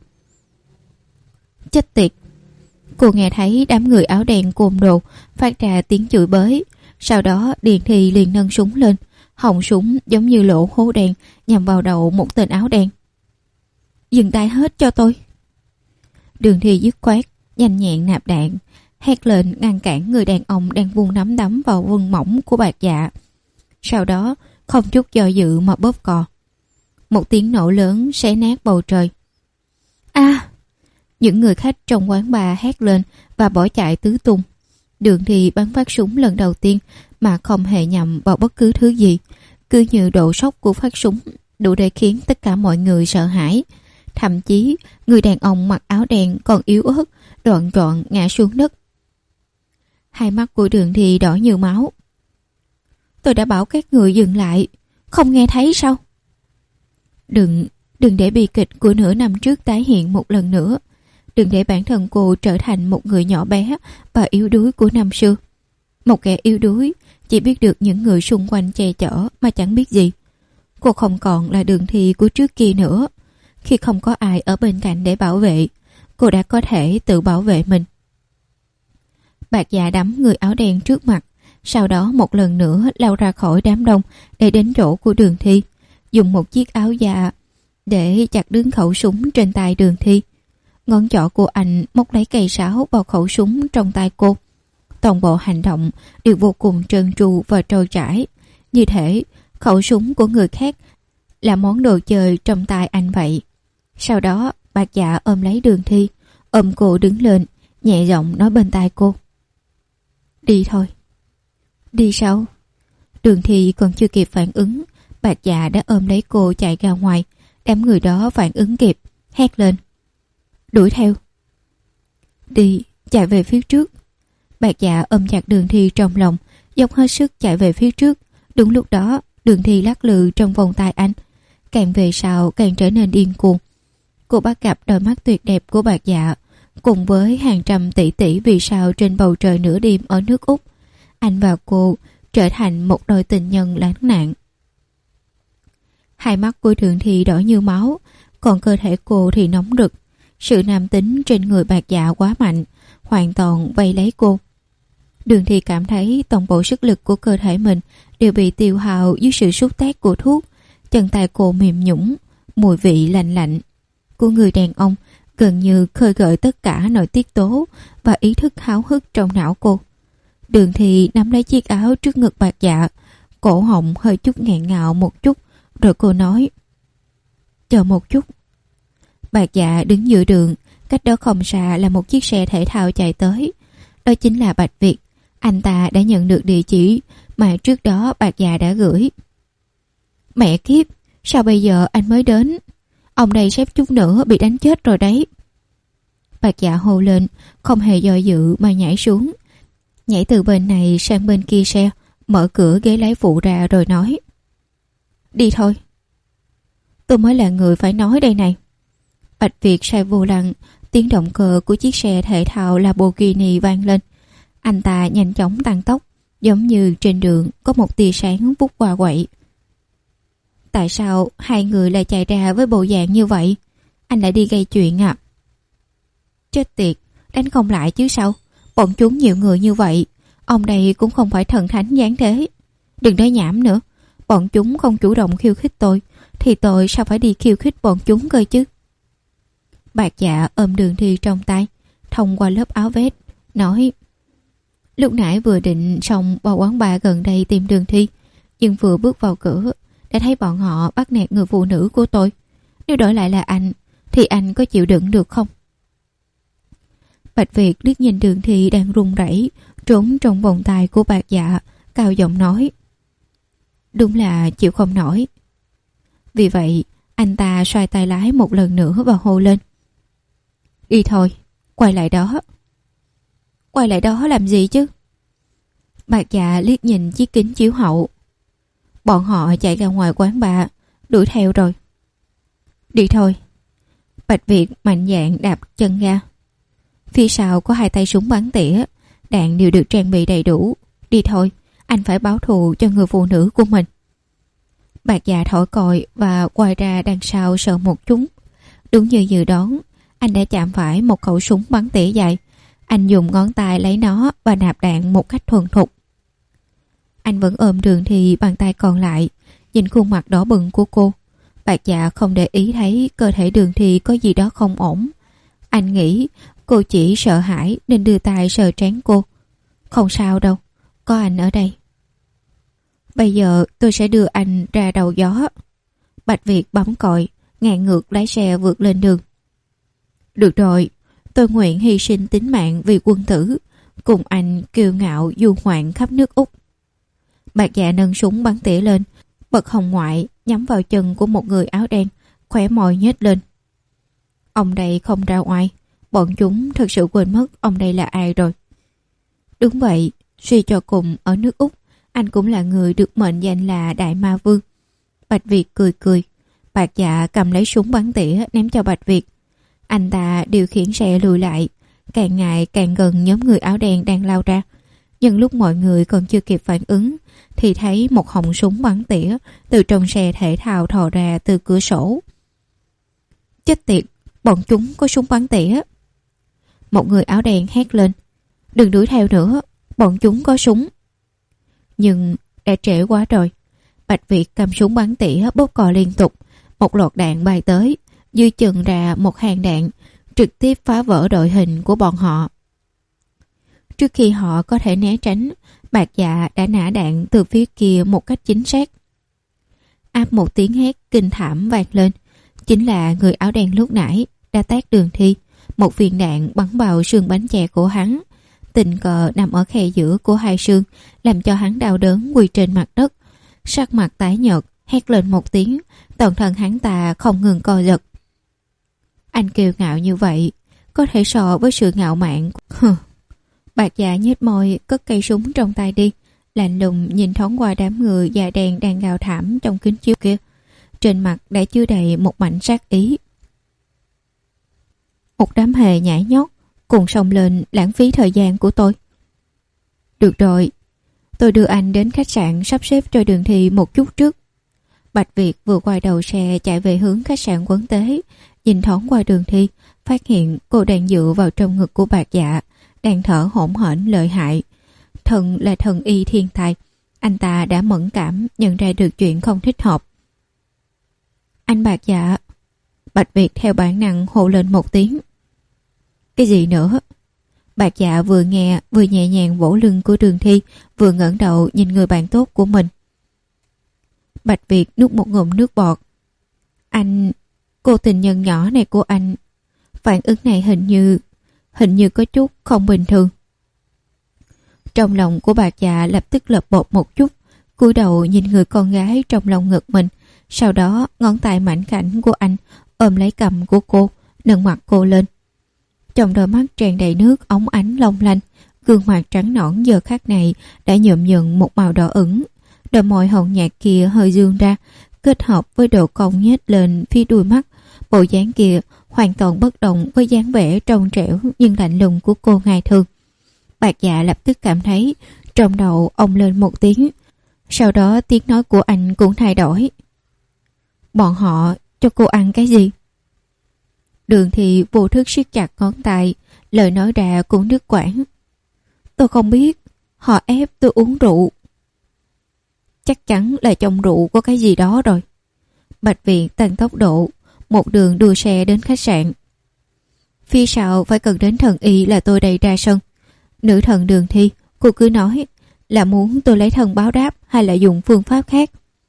[SPEAKER 1] Chết tiệt. Cô nghe thấy đám người áo đen côn đồ phát ra tiếng chửi bới. Sau đó Điền Thi liền nâng súng lên, họng súng giống như lỗ hố đen nhằm vào đầu một tên áo đen. Dừng tay hết cho tôi. Đường Thi dứt khoát nhanh nhẹn nạp đạn, hét lên ngăn cản người đàn ông đang vung nắm đấm vào vân mỏng của Bạc Dạ. Sau đó không chút do dự mà bóp cò. Một tiếng nổ lớn xé nát bầu trời. A! À, những người khách trong quán bar hét lên và bỏ chạy tứ tung. Đường Thi bắn phát súng lần đầu tiên mà không hề nhầm vào bất cứ thứ gì, cứ như độ sốc của phát súng đủ để khiến tất cả mọi người sợ hãi. Thậm chí người đàn ông mặc áo đen còn yếu ớt, đoạn trọn ngã xuống đất. Hai mắt của Đường Thi đỏ như máu. Tôi đã bảo các người dừng lại, không nghe thấy sao? Đừng, đừng để bi kịch của nửa năm trước tái hiện một lần nữa. Đừng để bản thân cô trở thành một người nhỏ bé và yếu đuối của năm xưa. Một kẻ yếu đuối, chỉ biết được những người xung quanh che chở mà chẳng biết gì. Cô không còn là Đường Thi của trước kia nữa. Khi không có ai ở bên cạnh để bảo vệ, cô đã có thể tự bảo vệ mình. Bạc Dạ đắm người áo đen trước mặt, sau đó một lần nữa lao ra khỏi đám đông để đến chỗ của Đường Thi, dùng một chiếc áo da để chặt đứt khẩu súng trên tay Đường Thi. Ngón trỏ của anh móc lấy cây sáo vào khẩu súng trong tay cô. Toàn bộ hành động đều vô cùng trơn tru và trôi chảy, như thể khẩu súng của người khác là món đồ chơi trong tay anh vậy. Sau đó Bạc Dạ ôm lấy Đường Thi, ôm cô đứng lên, nhẹ giọng nói bên tai cô. Đi thôi. Đi sao? Đường Thi còn chưa kịp phản ứng, Bạc Dạ đã ôm lấy cô chạy ra ngoài. Đám người đó phản ứng kịp, hét lên. Đuổi theo. Đi, chạy về phía trước. Bạc Dạ ôm chặt Đường Thi trong lòng, dốc hết sức chạy về phía trước. Đúng lúc đó, Đường Thi lắc lư trong vòng tay anh, càng về sau càng trở nên điên cuồng. Cô bắt gặp đôi mắt tuyệt đẹp của Bạc Dạ cùng với hàng trăm tỷ tỷ vì sao trên bầu trời nửa đêm ở nước Úc. Anh và cô trở thành một đôi tình nhân lãng mạn. Hai mắt của Đường Thi đỏ như máu, còn cơ thể cô thì nóng rực. Sự nam tính trên người Bạc Dạ quá mạnh, hoàn toàn vây lấy cô. Đường Thi cảm thấy toàn bộ sức lực của cơ thể mình đều bị tiêu hao dưới sự sút tác của thuốc. Chân tay cô mềm nhũn, mùi vị lạnh lạnh của người đàn ông gần như khơi gợi tất cả nội tiết tố và ý thức háo hức trong não cô. Đường Thi nắm lấy chiếc áo trước ngực Bạc Dạ, cổ họng hơi chút nghẹn ngào một chút, rồi cô nói: "Chờ một chút." Bạc Dạ đứng giữa đường, cách đó không xa là một chiếc xe thể thao chạy tới. Đó chính là Bạch Việt. Anh ta đã nhận được địa chỉ mà trước đó Bạc Dạ đã gửi. Mẹ kiếp, sao bây giờ anh mới đến? Ông đây xếp chút nữa bị đánh chết rồi đấy. Bạc Dạ hô lên, không hề do dự mà nhảy xuống, nhảy từ bên này sang bên kia xe, mở cửa ghế lái phụ ra rồi nói: "Đi thôi." "Tôi mới là người phải nói đây này." Bạch Việt sai vô lăng, tiếng động cơ của chiếc xe thể thao Lamborghini vang lên. Anh ta nhanh chóng tăng tốc, giống như trên đường có một tia sáng vút qua quậy. "Tại sao hai người lại chạy ra với bộ dạng như vậy? Anh lại đi gây chuyện à?" "Chết tiệt, đánh không lại chứ sao? Bọn chúng nhiều người như vậy, ông đây cũng không phải thần thánh giáng thế. Đừng nói nhảm nữa, bọn chúng không chủ động khiêu khích tôi, thì tôi sao phải đi khiêu khích bọn chúng cơ chứ?" Bạc Dạ ôm Đường Thi trong tay, thông qua lớp áo vest, nói: "Lúc nãy vừa định xong vào quán bar gần đây tìm Đường Thi, nhưng vừa bước vào cửa đã thấy bọn họ bắt nạt người phụ nữ của tôi. Nếu đổi lại là anh, thì anh có chịu đựng được không?" Bạch Việt liếc nhìn Đường Thi đang run rẩy trốn trong vòng tay của Bạc Dạ, cao giọng nói: "Đúng là chịu không nổi." Vì vậy anh ta xoay tay lái một lần nữa và hô lên: "Đi thôi, quay lại đó." "Quay lại đó làm gì chứ?" Bạc Dạ liếc nhìn chiếc kính chiếu hậu. "Bọn họ chạy ra ngoài quán bar, đuổi theo rồi." "Đi thôi." Bạch Việt mạnh dạn đạp chân ga. Phía sau có hai tay súng bắn tỉa, đạn đều được trang bị đầy đủ. "Đi thôi, anh phải báo thù cho người phụ nữ của mình." Bạc Dạ thổi còi và quay ra đằng sau sợ một chút. Đúng như dự đoán, anh đã chạm phải một khẩu súng bắn tỉa dài. Anh dùng ngón tay lấy nó và nạp đạn một cách thuần thục. Anh vẫn ôm Đường Thi bằng tay còn lại, nhìn khuôn mặt đỏ bừng của cô. Bạc Dạ không để ý thấy cơ thể Đường Thi có gì đó không ổn. Anh nghĩ cô chỉ sợ hãi nên đưa tay sờ trán cô. "Không sao đâu, có anh ở đây." "Bây giờ tôi sẽ đưa anh ra đầu gió." Bạch Việt bấm còi, ngạn ngược lái xe vượt lên đường. "Được rồi, tôi nguyện hy sinh tính mạng vì quân tử, cùng anh kiêu ngạo du ngoạn khắp nước Úc." Bạc Dạ nâng súng bắn tỉa lên, bật hồng ngoại nhắm vào chân của một người áo đen, khóe môi nhếch lên. Ông đây không ra oai, bọn chúng thực sự quên mất ông đây là ai rồi. Đúng vậy, suy cho cùng ở nước Úc, anh cũng là người được mệnh danh là Đại Ma Vương. Bạch Việt cười cười. Bạc Dạ cầm lấy súng bắn tỉa ném cho Bạch Việt. Anh ta điều khiển xe lùi lại, càng ngày càng gần nhóm người áo đen đang lao ra. Nhưng lúc mọi người còn chưa kịp phản ứng thì thấy một họng súng bắn tỉa từ trong xe thể thao thò ra từ cửa sổ. Chết tiệt, bọn chúng có súng bắn tỉa. Một người áo đen hét lên. Đừng đuổi theo nữa, bọn chúng có súng. Nhưng đã trễ quá rồi. Bạch Việt cầm súng bắn tỉa bóp cò liên tục. Một loạt đạn bay tới, dưới chân ra một hàng đạn, trực tiếp phá vỡ đội hình của bọn họ. Trước khi họ có thể né tránh, Bạc Dạ đã nã đạn từ phía kia một cách chính xác. Áp một tiếng hét kinh thảm vang lên. Chính là người áo đen lúc nãy đã tát Đường Thi. Một viên đạn bắn vào xương bánh chè của hắn, tình cờ nằm ở khe giữa của hai xương, làm cho hắn đau đớn quỳ trên mặt đất. Sắc mặt tái nhợt, hét lên một tiếng, toàn thân hắn ta không ngừng co giật. Anh kiêu ngạo như vậy, có thể so với sự ngạo mạn. Hừ. Bạc Dạ nhếch môi, cất cây súng trong tay đi. lạnh lùng nhìn thoáng qua đám người da đen đang gào thảm trong kính chiếu kia. Trên mặt đã chứa đầy một mảnh sát ý. Một đám hề nhảy nhót cùng xông lên lãng phí thời gian của tôi. Được rồi, tôi đưa anh đến khách sạn sắp xếp cho Đường Thi một chút trước. Bạch Việt vừa quay đầu xe chạy về hướng khách sạn Quốc Tế, nhìn thoáng qua Đường Thi, phát hiện cô đang dựa vào trong ngực của Bạc Dạ, đang thở hổn hển lợi hại. Thần là thần y thiên tài, anh ta đã mẫn cảm nhận ra được chuyện không thích hợp. Anh Bạc Dạ. Bạch Việt theo bản năng hô lên một tiếng. Cái gì nữa? Bạc Dạ vừa nghe vừa nhẹ nhàng vỗ lưng của Đường Thi, vừa ngẩng đầu nhìn người bạn tốt của mình. Bạch Việt nuốt một ngụm nước bọt. Anh, cô tình nhân nhỏ này của anh, phản ứng này hình như, hình như có chút không bình thường. Trong lòng của Bạc Dạ lập tức lợp bột một chút, cúi đầu nhìn người con gái trong lòng ngực mình, sau đó ngón tay mảnh khảnh của anh ôm lấy cằm của cô, nâng mặt cô lên. Trong đôi mắt tràn đầy nước óng ánh long lanh, gương mặt trắng nõn giờ khắc này đã nhuộm nhuận một màu đỏ ửng. Đôi môi hồng nhạt kia hơi dương ra, kết hợp với độ cong nhếch lên phía đuôi mắt. Bộ dáng kia hoàn toàn bất đồng với dáng vẻ trong trẻo nhưng lạnh lùng của cô ngày thường. Bạc Dạ lập tức cảm thấy trong đầu ông lên một tiếng. Sau đó tiếng nói của anh cũng thay đổi. Bọn họ cho cô ăn cái gì? Đường Thi vô thức siết chặt ngón tay, lời nói ra cũng đứt quãng. Tôi không biết, họ ép tôi uống rượu. Chắc chắn là trong rượu có cái gì đó rồi. Bạch Việt tăng tốc độ, một đường đua xe đến khách sạn. Phía sau phải cần đến thần y là tôi đầy ra sân. Nữ thần Đường Thi, cô cứ nói là muốn tôi lấy thân báo đáp hay là dùng phương pháp khác.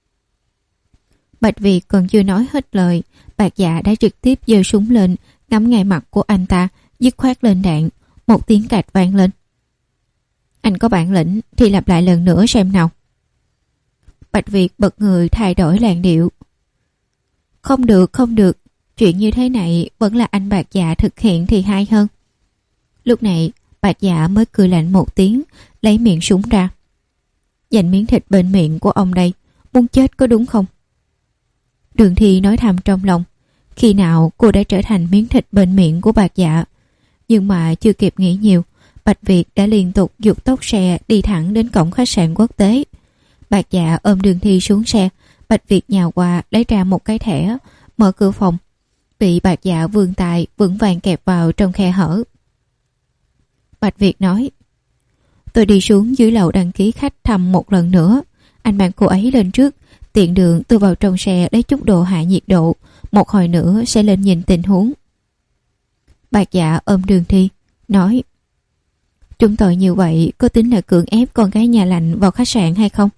[SPEAKER 1] Bạch Việt còn chưa nói hết lời, Bạc Dạ đã trực tiếp giơ súng lên, ngắm ngay mặt của anh ta, dứt khoát lên đạn, một tiếng cạch vang lên. Anh có bản lĩnh thì lặp lại lần nữa xem nào. Bạch Việt bật người thay đổi làn điệu. Không được, không được, chuyện như thế này vẫn là anh Bạc Dạ thực hiện thì hay hơn. Lúc này Bạc Dạ mới cười lạnh một tiếng, lấy miệng súng ra. Dành miếng thịt bên miệng của ông đây, muốn chết có đúng không? Đường Thi nói thầm trong lòng, khi nào cô đã trở thành miếng thịt bên miệng của Bạc Dạ. Nhưng mà chưa kịp nghĩ nhiều, Bạch Việt đã liên tục giục tốc xe đi thẳng đến cổng khách sạn Quốc Tế. Bạc Dạ ôm Đường Thi xuống xe, Bạch Việt nhào qua lấy ra một cái thẻ, mở cửa phòng. Bị Bạc Dạ vươn tay vững vàng kẹp vào trong khe hở. Bạch Việt nói, tôi đi xuống dưới lầu đăng ký khách thăm một lần nữa. Anh mang cô ấy lên trước, tiện đường tôi vào trong xe lấy chút đồ hạ nhiệt độ, một hồi nữa sẽ lên nhìn tình huống. Bạc Dạ ôm Đường Thi, nói, chúng tôi như vậy có tính là cưỡng ép con gái nhà lành vào khách sạn hay không?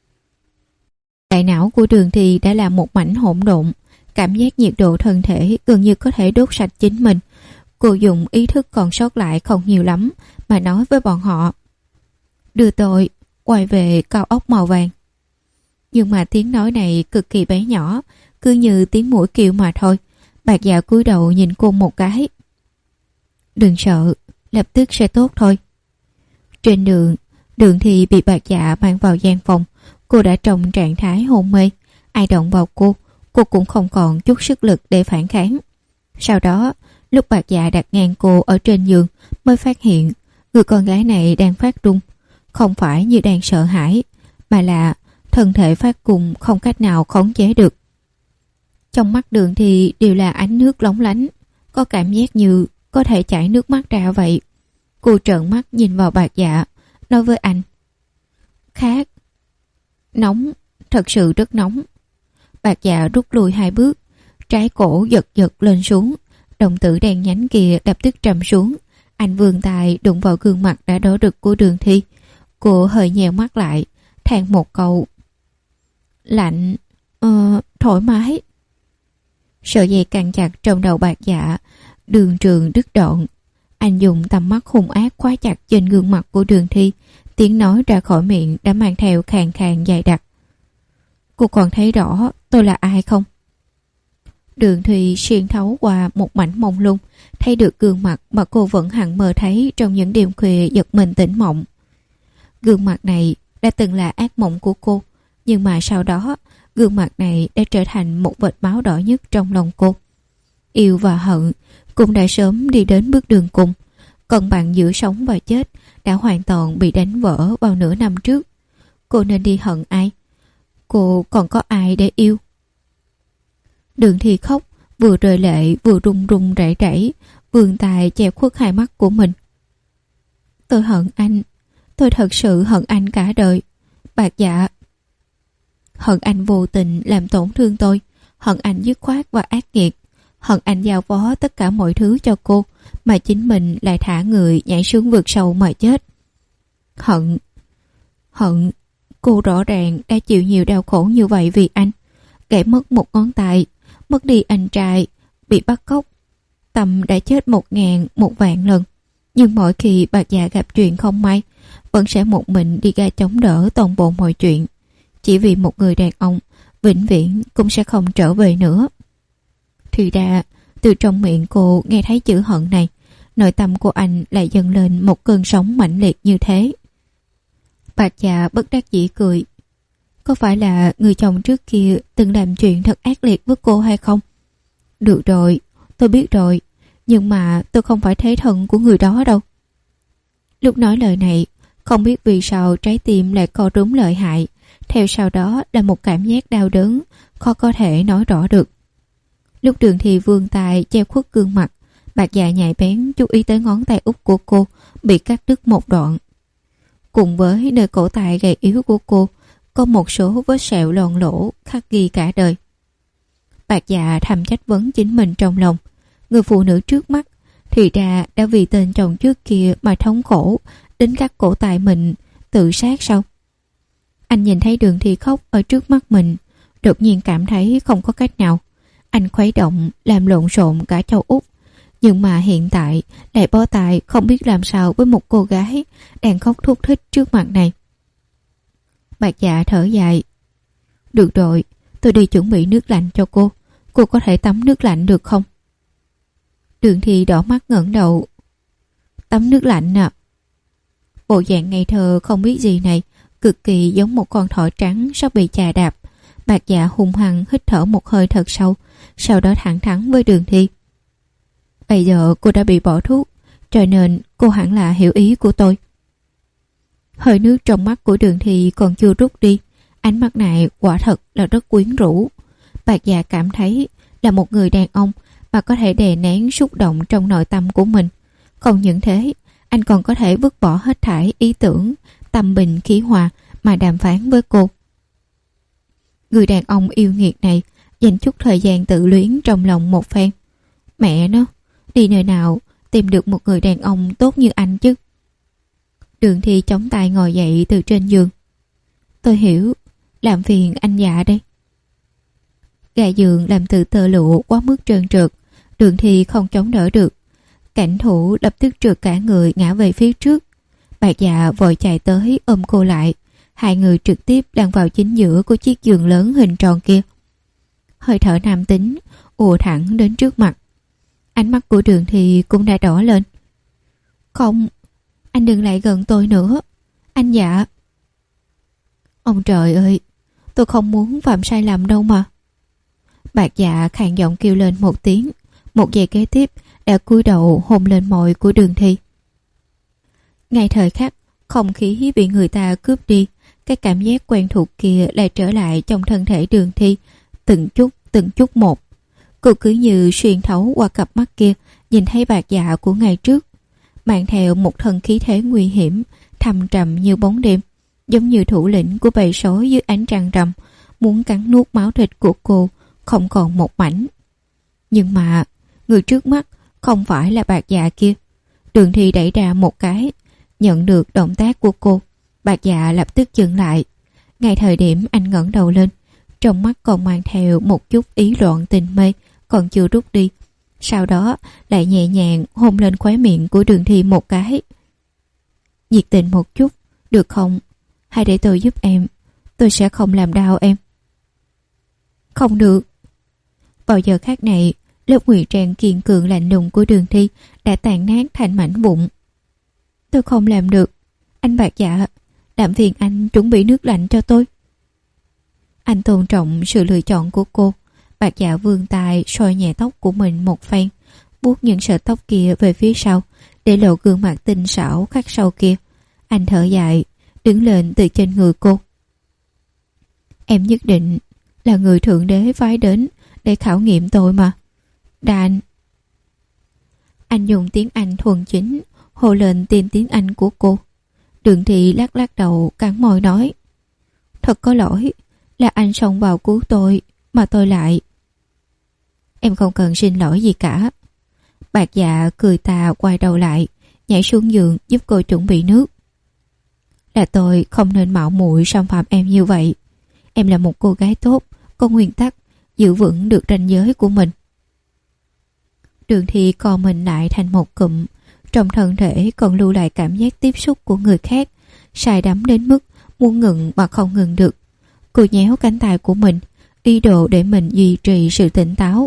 [SPEAKER 1] Đại não của Đường Thi đã là một mảnh hỗn độn, cảm giác nhiệt độ thân thể gần như có thể đốt sạch chính mình. Cô dùng ý thức còn sót lại không nhiều lắm mà nói với bọn họ, đưa tôi quay về cao ốc màu vàng. Nhưng mà tiếng nói này cực kỳ bé nhỏ, cứ như tiếng mũi kêu mà thôi. Bạc Dạ cúi đầu nhìn cô một cái. Đừng sợ, lập tức sẽ tốt thôi. Trên đường, Đường Thi bị Bạc Dạ mang vào gian phòng. Cô đã trong trạng thái hôn mê. Ai động vào cô, cô cũng không còn chút sức lực để phản kháng. Sau đó, lúc Bạc Dạ đặt ngang cô ở trên giường, mới phát hiện người con gái này đang phát run. Không phải như đang sợ hãi, mà là thân thể phát cùng không cách nào khống chế được. Trong mắt Đường Thi đều là ánh nước lóng lánh, có cảm giác như có thể chảy nước mắt ra vậy. Cô trợn mắt nhìn vào Bạc Dạ, nói với anh, khác, nóng, thật sự rất nóng. Bạc Dạ rút lui hai bước, trái cổ giật giật lên xuống, đồng tử đen nhánh kia lập tức trầm xuống. Anh vươn tay đụng vào gương mặt đã đỏ rực của Đường Thi. Cô hơi nheo mắt lại, than một câu, lạnh, uh, thoải mái. Sợi dây càng chặt trong đầu Bạc Dạ, Đường Trường đứt đoạn. Anh dùng tầm mắt hung ác khóa chặt trên gương mặt của Đường Thi, tiếng nói ra khỏi miệng đã mang theo khàn khàn dày đặc. Cô còn thấy rõ tôi là ai không? Đường Thi xuyên thấu qua một mảnh mông lung, thấy được gương mặt mà cô vẫn hằng mơ thấy trong những đêm khuya giật mình tỉnh mộng. Gương mặt này đã từng là ác mộng của cô, nhưng mà sau đó gương mặt này đã trở thành một vệt máu đỏ nhất trong lòng cô. Yêu và hận cũng đã sớm đi đến bước đường cùng. Cân bằng giữa sống và chết đã hoàn toàn bị đánh vỡ vào nửa năm trước. Cô nên đi hận ai? Cô còn có ai để yêu? Đường Thi khóc, vừa rơi lệ vừa run run rẩy rẩy, vươn tay che khuất hai mắt của mình. Tôi hận anh, tôi thật sự hận anh cả đời. Bạc Dạ. Hận anh vô tình làm tổn thương tôi, hận anh dứt khoát và ác nghiệt, hận anh giao phó tất cả mọi thứ cho cô, mà chính mình lại thả người nhảy xuống vực sâu mà chết. Hận, hận, cô rõ ràng đã chịu nhiều đau khổ như vậy vì anh. Gãy mất một ngón tay, mất đi anh trai, bị bắt cóc. Tâm đã chết một ngàn, một vạn lần. Nhưng mỗi khi Bạc Dạ gặp chuyện không may, vẫn sẽ một mình đi ra chống đỡ toàn bộ mọi chuyện. Chỉ vì một người đàn ông vĩnh viễn cũng sẽ không trở về nữa. Thì ra, từ trong miệng cô nghe thấy chữ hận này, nội tâm của anh lại dâng lên một cơn sóng mãnh liệt như thế. Bạc Dạ bất đắc dĩ cười. Có phải là người chồng trước kia từng làm chuyện thật ác liệt với cô hay không? Được rồi, tôi biết rồi, nhưng mà tôi không phải thế thần của người đó đâu. Lúc nói lời này, không biết vì sao trái tim lại co rúm lợi hại, theo sau đó là một cảm giác đau đớn, khó có thể nói rõ được. Lúc Đường Thi vươn tay che khuất gương mặt, Bạc Dạ nhạy bén chú ý tới ngón tay út của cô bị cắt đứt một đoạn. Cùng với nơi cổ tay gầy yếu của cô, có một số vết sẹo loang lỗ khắc ghi cả đời. Bạc Dạ thầm trách vấn chính mình trong lòng. Người phụ nữ trước mắt thì ra đã vì tên chồng trước kia mà thống khổ đến cắt cổ tay mình, tự sát sao? Anh nhìn thấy Đường Thi khóc ở trước mắt mình, đột nhiên cảm thấy không có cách nào. Anh khuấy động làm lộn xộn cả châu Úc, nhưng mà hiện tại lại bó tay không biết làm sao với một cô gái đang khóc thút thít trước mặt này. Bạc Dạ thở dài. Được rồi, tôi đi chuẩn bị nước lạnh cho cô. Cô có thể tắm nước lạnh được không? Đường Thi đỏ mắt ngẩng đầu. Tắm nước lạnh à? Bộ dạng ngây thơ không biết gì này cực kỳ giống một con thỏ trắng sắp bị chà đạp. Bạc Dạ hung hăng hít thở một hơi thật sâu, sau đó thẳng thắn với Đường Thi. Bây giờ cô đã bị bỏ thuốc, cho nên cô hẳn là hiểu ý của tôi. Hơi nước trong mắt của Đường Thi còn chưa rút đi, ánh mắt này quả thật là rất quyến rũ. Bạc Dạ cảm thấy là một người đàn ông mà có thể đè nén xúc động trong nội tâm của mình. Không những thế, anh còn có thể vứt bỏ hết thảy ý tưởng, tâm bình khí hòa mà đàm phán với cô. Người đàn ông yêu nghiệt này dành chút thời gian tự luyến trong lòng một phen. Mẹ nó, đi nơi nào tìm được một người đàn ông tốt như anh chứ? Đường Thi chống tay ngồi dậy từ trên giường. Tôi hiểu, làm phiền anh Dạ đây. Gà giường làm từ tơ lụa quá mức trơn trượt, Đường Thi không chống đỡ được. Cảnh thủ lập tức trượt cả người ngã về phía trước. Bạc Dạ vội chạy tới ôm cô lại. Hai người trực tiếp đang vào chính giữa của chiếc giường lớn hình tròn kia. Hơi thở nam tính ùa thẳng đến trước mặt. Ánh mắt của Đường Thi cũng đã đỏ lên. Không, anh đừng lại gần tôi nữa. Anh Dạ. Ông trời ơi, tôi không muốn phạm sai lầm đâu mà. Bạc Dạ khàn giọng kêu lên một tiếng. Một giây kế tiếp đã cúi đầu hôn lên môi của Đường Thi. Ngay thời khắc không khí bị người ta cướp đi, cái cảm giác quen thuộc kia lại trở lại trong thân thể Đường Thi, từng chút từng chút một. Cô cứ như xuyên thấu qua cặp mắt kia, nhìn thấy Bạc Dạ của ngày trước, mang theo một thân khí thế nguy hiểm, thâm trầm như bóng đêm, giống như thủ lĩnh của bầy sói dưới ánh trăng rằm, muốn cắn nuốt máu thịt của cô không còn một mảnh. Nhưng mà người trước mắt không phải là Bạc Dạ kia. Đường Thi đẩy ra một cái, nhận được động tác của cô. Bạc Dạ lập tức dừng lại. Ngay thời điểm anh ngẩng đầu lên, trong mắt còn mang theo một chút ý loạn tình mê còn chưa rút đi. Sau đó lại nhẹ nhàng hôn lên khóe miệng của Đường Thi một cái. Nhiệt tình một chút, được không? Hãy để tôi giúp em, tôi sẽ không làm đau em. Không được. Vào giờ khác này, lớp ngụy trang kiên cường lạnh lùng của Đường Thi đã tàn nát thành mảnh vụn. Tôi không làm được. Anh Bạc Dạ, làm phiền anh chuẩn bị nước lạnh cho tôi. Anh tôn trọng sự lựa chọn của cô. Bạc Dạ vươn tay soi nhẹ tóc của mình một phen, buốt những sợi tóc kia về phía sau, để lộ gương mặt tinh xảo khắc sâu kia. Anh thở dài, đứng lên từ trên người cô. Em nhất định là người thượng đế phái đến để khảo nghiệm tôi mà. Đàn. Anh dùng tiếng Anh thuần chính hô lên tên tiếng Anh của cô. Đường Thị lắc lắc đầu cắn môi nói: Thật có lỗi, là anh xông vào cứu tôi mà tôi lại. Em không cần xin lỗi gì cả. Bạc Dạ cười tà quay đầu lại, nhảy xuống giường giúp cô chuẩn bị nước. Là tôi không nên mạo muội xâm phạm em như vậy. Em là một cô gái tốt, có nguyên tắc, giữ vững được ranh giới của mình. Đường Thị co mình lại thành một cụm, trong thân thể còn lưu lại cảm giác tiếp xúc của người khác, say đắm đến mức muốn ngừng mà không ngừng được. Cô nhéo cánh tay của mình, ý đồ để mình duy trì sự tỉnh táo.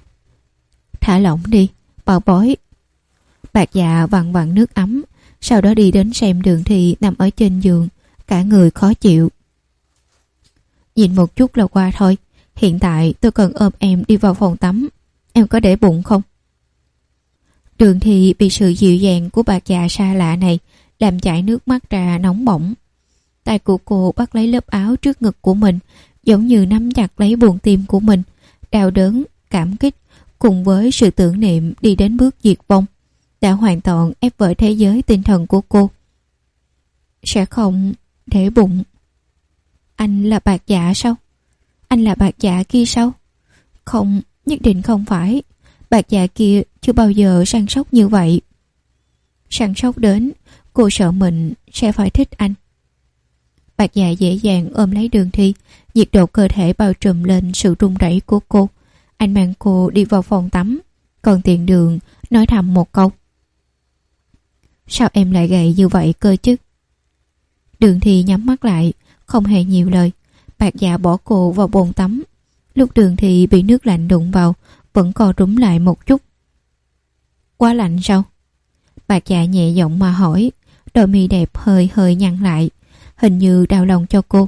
[SPEAKER 1] Thả lỏng đi, bảo bối. Bạc Dạ vặn vặn nước ấm, sau đó đi đến xem Đường Thị nằm ở trên giường, cả người khó chịu. Nhìn một chút là qua thôi, hiện tại tôi cần ôm em đi vào phòng tắm. Em có để bụng không? Đường Thị bị sự dịu dàng của Bạc Dạ xa lạ này làm chảy nước mắt ra nóng bỏng. Tay của cô bắt lấy lớp áo trước ngực của mình, giống như nắm chặt lấy buồng tim của mình. Đau đớn, cảm kích cùng với sự tưởng niệm đi đến bước diệt vong đã hoàn toàn ép vỡ thế giới tinh thần của cô. Sẽ không để bụng. Anh là Bạc Dạ sao? Anh là Bạc Dạ kia sao? Không, nhất định không phải. Bạc Dạ kia chưa bao giờ săn sóc như vậy. Săn sóc đến, cô sợ mình sẽ phải thích anh. Bạc Dạ dễ dàng ôm lấy Đường Thi, nhiệt độ cơ thể bao trùm lên sự run rẩy của cô. Anh mang cô đi vào phòng tắm, còn tiện đường nói thầm một câu: Sao em lại gầy như vậy cơ chứ? Đường Thi nhắm mắt lại, không hề nhiều lời. Bạc Dạ bỏ cô vào bồn tắm. Lúc Đường Thi bị nước lạnh đụng vào, vẫn co rúm lại một chút. Quá lạnh sao? Bạc Dạ nhẹ giọng mà hỏi, đôi mi đẹp hơi hơi nhăn lại, hình như đau lòng cho cô.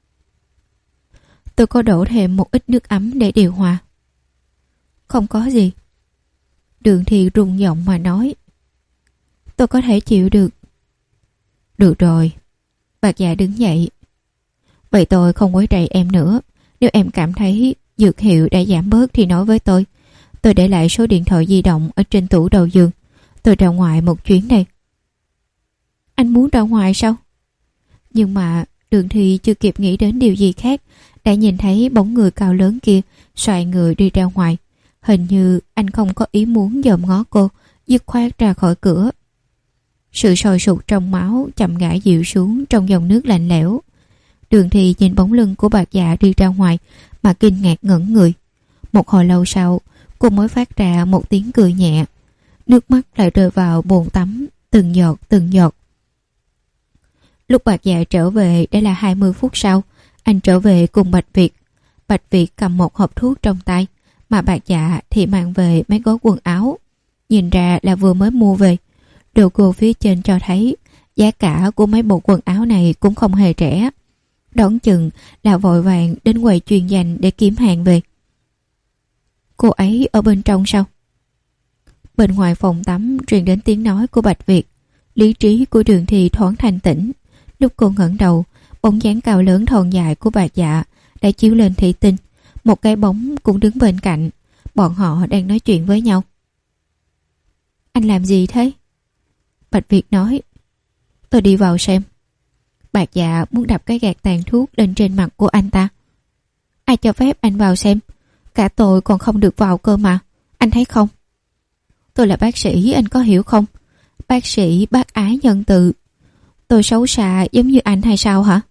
[SPEAKER 1] Tôi có đổ thêm một ít nước ấm để điều hòa. Không có gì. Đường Thi rung giọng mà nói. Tôi có thể chịu được. Được rồi. Bạc Dạ đứng dậy. Vậy tôi không quấy rầy em nữa. Nếu em cảm thấy dược hiệu đã giảm bớt thì nói với tôi. Tôi để lại số điện thoại di động ở trên tủ đầu giường. Tôi ra ngoài một chuyến đây. Anh muốn ra ngoài sao? Nhưng mà Đường Thi chưa kịp nghĩ đến điều gì khác, đã nhìn thấy bóng người cao lớn kia xoay người đi ra ngoài. Hình như anh không có ý muốn dòm ngó cô, dứt khoát ra khỏi cửa. Sự sôi sục trong máu chậm rãi dịu xuống trong dòng nước lạnh lẽo. Đường Thi nhìn bóng lưng của Bạc Dạ đi ra ngoài mà kinh ngạc ngẩn người. Một hồi lâu sau, cô mới phát ra một tiếng cười nhẹ. Nước mắt lại rơi vào bồn tắm, từng giọt từng giọt. Lúc Bạc Dạ trở về đã là hai mươi phút sau. Anh trở về cùng Bạch Việt. Bạch Việt cầm một hộp thuốc trong tay, mà Bạc Dạ thì mang về mấy gói quần áo. Nhìn ra là vừa mới mua về. Logo phía trên cho thấy giá cả của mấy bộ quần áo này cũng không hề rẻ. Đoán chừng là vội vàng đến quầy chuyên danh để kiếm hàng về. Cô ấy ở bên trong sao? Bên ngoài phòng tắm truyền đến tiếng nói của Bạch Việt. Lý trí của Đường Thi thoáng thanh tĩnh. Lúc cô ngẩng đầu, bóng dáng cao lớn thon dài của Bạc Dạ đã chiếu lên thủy tinh. Một cái bóng cũng đứng bên cạnh. Bọn họ đang nói chuyện với nhau. Anh làm gì thế? Bạch Việt nói. Tôi đi vào xem. Bạc Dạ muốn đập cái gạt tàn thuốc lên trên mặt của anh ta. Ai cho phép anh vào xem? Cả tôi còn không được vào cơ mà. Anh thấy không? Tôi là bác sĩ, anh có hiểu không? Bác sĩ bác ái nhân từ. Tôi xấu xa giống như anh hay sao hả?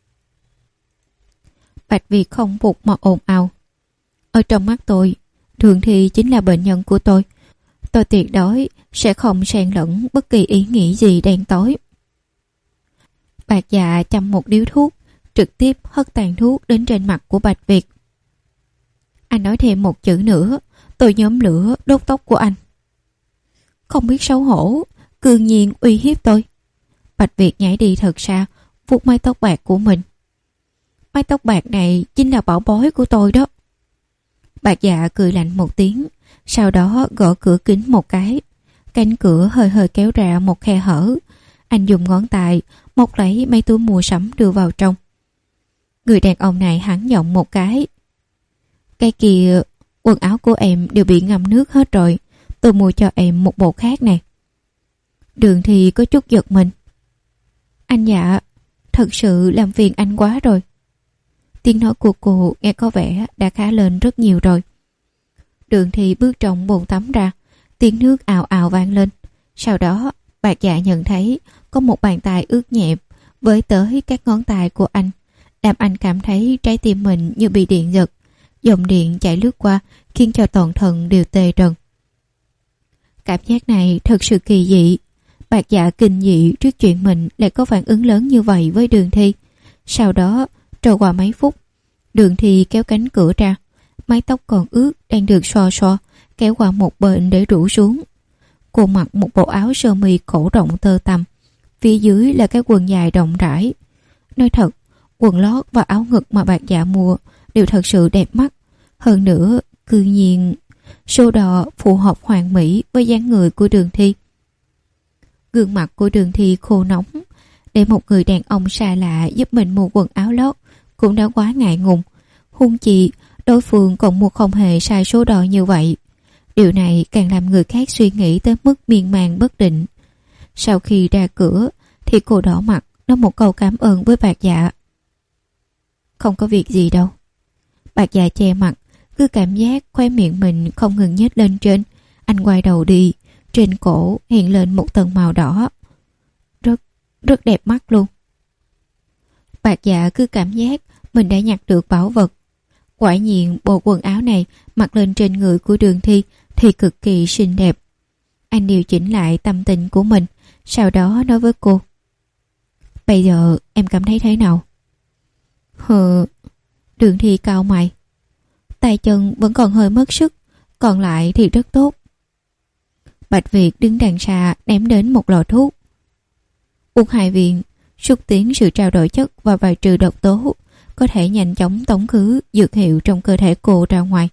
[SPEAKER 1] Bạch Việt không phục mà ồn ào. Ở trong mắt tôi, Đường Thi chính là bệnh nhân của tôi. Tôi tuyệt đối sẽ không xen lẫn bất kỳ ý nghĩ gì đen tối. Bạc Dạ châm một điếu thuốc, trực tiếp hất tàn thuốc đến trên mặt của Bạch Việt. Anh nói thêm một chữ nữa, tôi nhóm lửa đốt tóc của anh. Không biết xấu hổ, cương nhiên uy hiếp tôi. Bạch Việt nhảy đi thật xa, vuốt mái tóc bạc của mình. Mái tóc bạc này chính là bảo bối của tôi đó. Bạc Dạ cười lạnh một tiếng, sau đó gõ cửa kính một cái. Cánh cửa hơi hơi kéo ra một khe hở. Anh dùng ngón tay móc lấy mấy túi mua sắm đưa vào trong. Người đàn ông này hắn giọng một cái. Cái kia, quần áo của em đều bị ngâm nước hết rồi. Tôi mua cho em một bộ khác này. Đường Thi có chút giật mình. Anh Dạ, thật sự làm phiền anh quá rồi. Tiếng nói của cô nghe có vẻ đã khá lên rất nhiều rồi. Đường Thi bước trong bồn tắm ra, tiếng nước ào ào vang lên. Sau đó, Bạc Dạ nhận thấy có một bàn tay ướt nhẹp với tới các ngón tay của anh, làm anh cảm thấy trái tim mình như bị điện giật. Dòng điện chạy lướt qua khiến cho toàn thân đều tê rần. Cảm giác này thật sự kỳ dị. Bạc Dạ kinh dị trước chuyện mình lại có phản ứng lớn như vậy với Đường Thi. Sau đó, trôi qua mấy phút, Đường Thi kéo cánh cửa ra. Mái tóc còn ướt đang được xoa xoa kéo qua một bên để rủ xuống. Cô mặc một bộ áo sơ mi cổ rộng tơ tằm, phía dưới là cái quần dài rộng rãi. Nói thật, quần lót và áo ngực mà Bạc Dạ mua đều thật sự đẹp mắt. Hơn nữa, cư nhiên số đỏ phù hợp hoàn mỹ với dáng người của Đường Thi. Gương mặt của Đường Thi khô nóng, để một người đàn ông xa lạ giúp mình mua quần áo lót cũng đã quá ngại ngùng. Huống chi đối phương còn mua không hề sai số đo như vậy. Điều này càng làm người khác suy nghĩ tới mức miên man bất định. Sau khi ra cửa thì cô đỏ mặt nói một câu cảm ơn với Bạc Dạ. Không có việc gì đâu. Bạc Dạ che mặt, cứ cảm giác khóe miệng mình không ngừng nhếch lên trên. Anh quay đầu đi, trên cổ hiện lên một tầng màu đỏ. Rất, rất đẹp mắt luôn. Bạc Dạ cứ cảm giác mình đã nhặt được bảo vật. Quả nhiên bộ quần áo này mặc lên trên người của Đường Thi thì cực kỳ xinh đẹp. Anh điều chỉnh lại tâm tình của mình, sau đó nói với cô. Bây giờ em cảm thấy thế nào? Hừ. Đường Thi cau mày. Tay chân vẫn còn hơi mất sức, còn lại thì rất tốt. Bạch Việt đứng đằng xa ném đến một lọ thuốc. Uống hai viên, xúc tiến sự trao đổi chất và bài trừ độc tố, có thể nhanh chóng tống khứ dược hiệu trong cơ thể cô ra ngoài.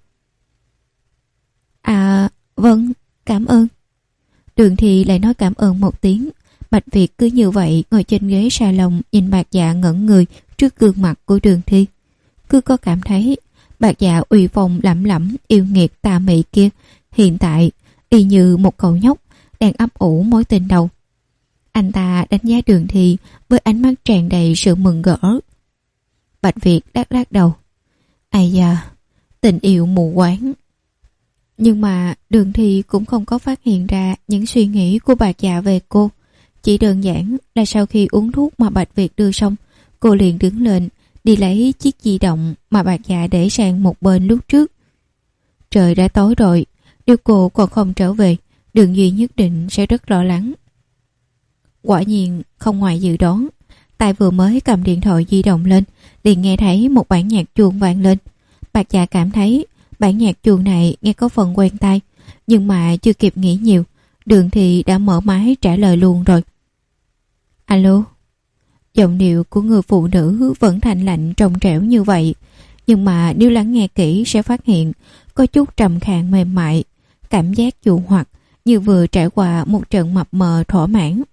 [SPEAKER 1] À, vâng, cảm ơn. Đường Thi lại nói cảm ơn một tiếng. Bạch Việt cứ như vậy ngồi trên ghế salon nhìn Bạc Dạ ngẩn người trước gương mặt của Đường Thi. Cứ có cảm thấy Bạc Dạ uy phong lẫm lẫm yêu nghiệt tà mị kia hiện tại y như một cậu nhóc đang ấp ủ mối tình đầu. Anh ta đánh giá Đường Thi với ánh mắt tràn đầy sự mừng rỡ. Bạch Việt lắc lắc đầu. Ây da, tình yêu mù quáng. Nhưng mà Đường Thi cũng không có phát hiện ra những suy nghĩ của Bạc Dạ về cô. Chỉ đơn giản là sau khi uống thuốc mà Bạch Việt đưa xong, cô liền đứng lên đi lấy chiếc di động mà Bạc Dạ để sang một bên lúc trước. Trời đã tối rồi, nếu cô còn không trở về, Đường Duy nhất định sẽ rất lo lắng. Quả nhiên không ngoài dự đoán, Tài vừa mới cầm điện thoại di động lên liền nghe thấy một bản nhạc chuông vang lên. Bạc Dạ cảm thấy bản nhạc chuông này nghe có phần quen tai, nhưng mà chưa kịp nghĩ nhiều, Đường Thi đã mở máy trả lời luôn rồi. Alo. Giọng điệu của người phụ nữ vẫn thanh lạnh trong trẻo như vậy, nhưng mà nếu lắng nghe kỹ sẽ phát hiện có chút trầm khàn mềm mại, cảm giác dụ hoặc như vừa trải qua một trận mập mờ thỏa mãn.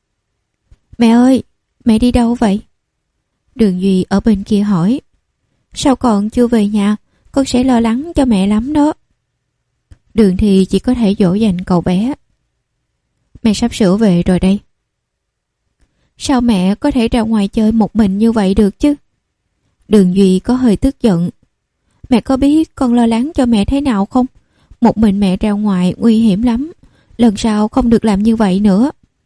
[SPEAKER 1] Mẹ ơi, mẹ đi đâu vậy? Đường Duy ở bên kia hỏi. Sao còn chưa về nhà? Con sẽ lo lắng cho mẹ lắm đó. Đường Thi chỉ có thể dỗ dành cậu bé. Mẹ sắp sửa về rồi đây. Sao mẹ có thể ra ngoài chơi một mình như vậy được chứ? Đường Duy có hơi tức giận. Mẹ có biết con lo lắng cho mẹ thế nào không? Một mình mẹ ra ngoài nguy hiểm lắm. Lần sau không được làm như vậy nữa.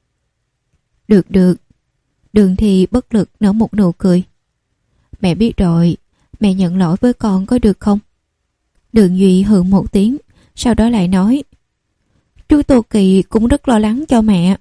[SPEAKER 1] Được được. Đường Thi bất lực nở một nụ cười. Mẹ biết rồi. Mẹ nhận lỗi với con có được không? Đường Duy hừ một tiếng, sau đó lại nói. Chú Tô Kỳ cũng rất lo lắng cho mẹ.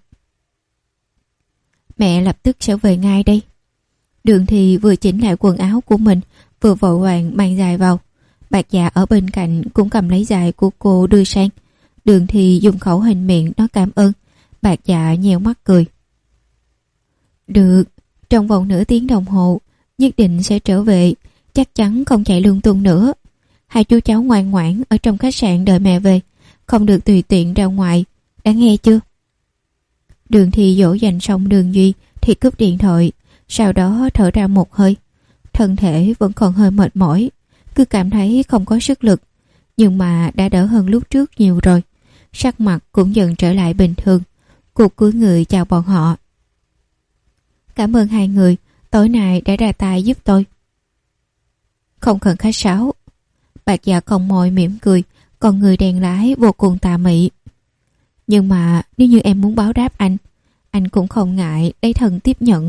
[SPEAKER 1] Mẹ lập tức sẽ về ngay đây. Đường Thi vừa chỉnh lại quần áo của mình, vừa vội vàng mang giày vào. Bạc Dạ ở bên cạnh cũng cầm lấy giày của cô đưa sang. Đường Thi dùng khẩu hình miệng nói cảm ơn. Bạc Dạ nheo mắt cười. Được, Trong vòng nửa tiếng đồng hồ, nhất định sẽ trở về, chắc chắn không chạy lung tung nữa. Hai chú cháu ngoan ngoãn ở trong khách sạn đợi mẹ về, không được tùy tiện ra ngoài, đã nghe chưa? Đường Thi dỗ dành xong Đường Duy thì cúp điện thoại, sau đó thở ra một hơi. Thân thể vẫn còn hơi mệt mỏi, cứ cảm thấy không có sức lực, nhưng mà đã đỡ hơn lúc trước nhiều rồi. Sắc mặt cũng dần trở lại bình thường. Cô cúi người chào bọn họ. Cảm ơn hai người, tối nay đã ra tay giúp tôi. Không cần khách sáo. Bạc Dạ cong môi mỉm cười, còn người đèn lái vô cùng tà mị. Nhưng mà nếu như em muốn báo đáp anh, anh cũng không ngại lấy thân tiếp nhận.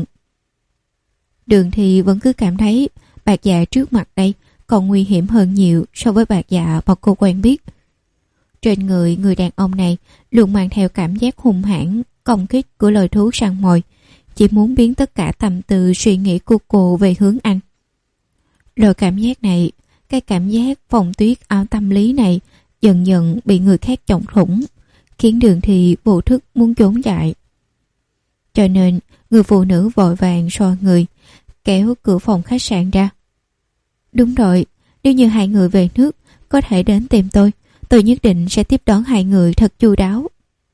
[SPEAKER 1] Đường Thi vẫn cứ cảm thấy Bạc Dạ trước mặt đây còn nguy hiểm hơn nhiều so với Bạc Dạ mà cô quen biết. Trên người người đàn ông này luôn mang theo cảm giác hung hãn, công kích của loài thú săn mồi, chỉ muốn biến tất cả tâm tư suy nghĩ của cô về hướng anh. Loại cảm giác này, cái cảm giác phong tuyết ảo tâm lý này dần dần bị người khác chọc thủng, khiến Đường Thi vô thức muốn trốn chạy. Cho nên người phụ nữ vội vàng xoa người, kéo cửa phòng khách sạn ra. Đúng rồi, nếu như hai người về nước có thể đến tìm tôi, tôi nhất định sẽ tiếp đón hai người thật chu đáo.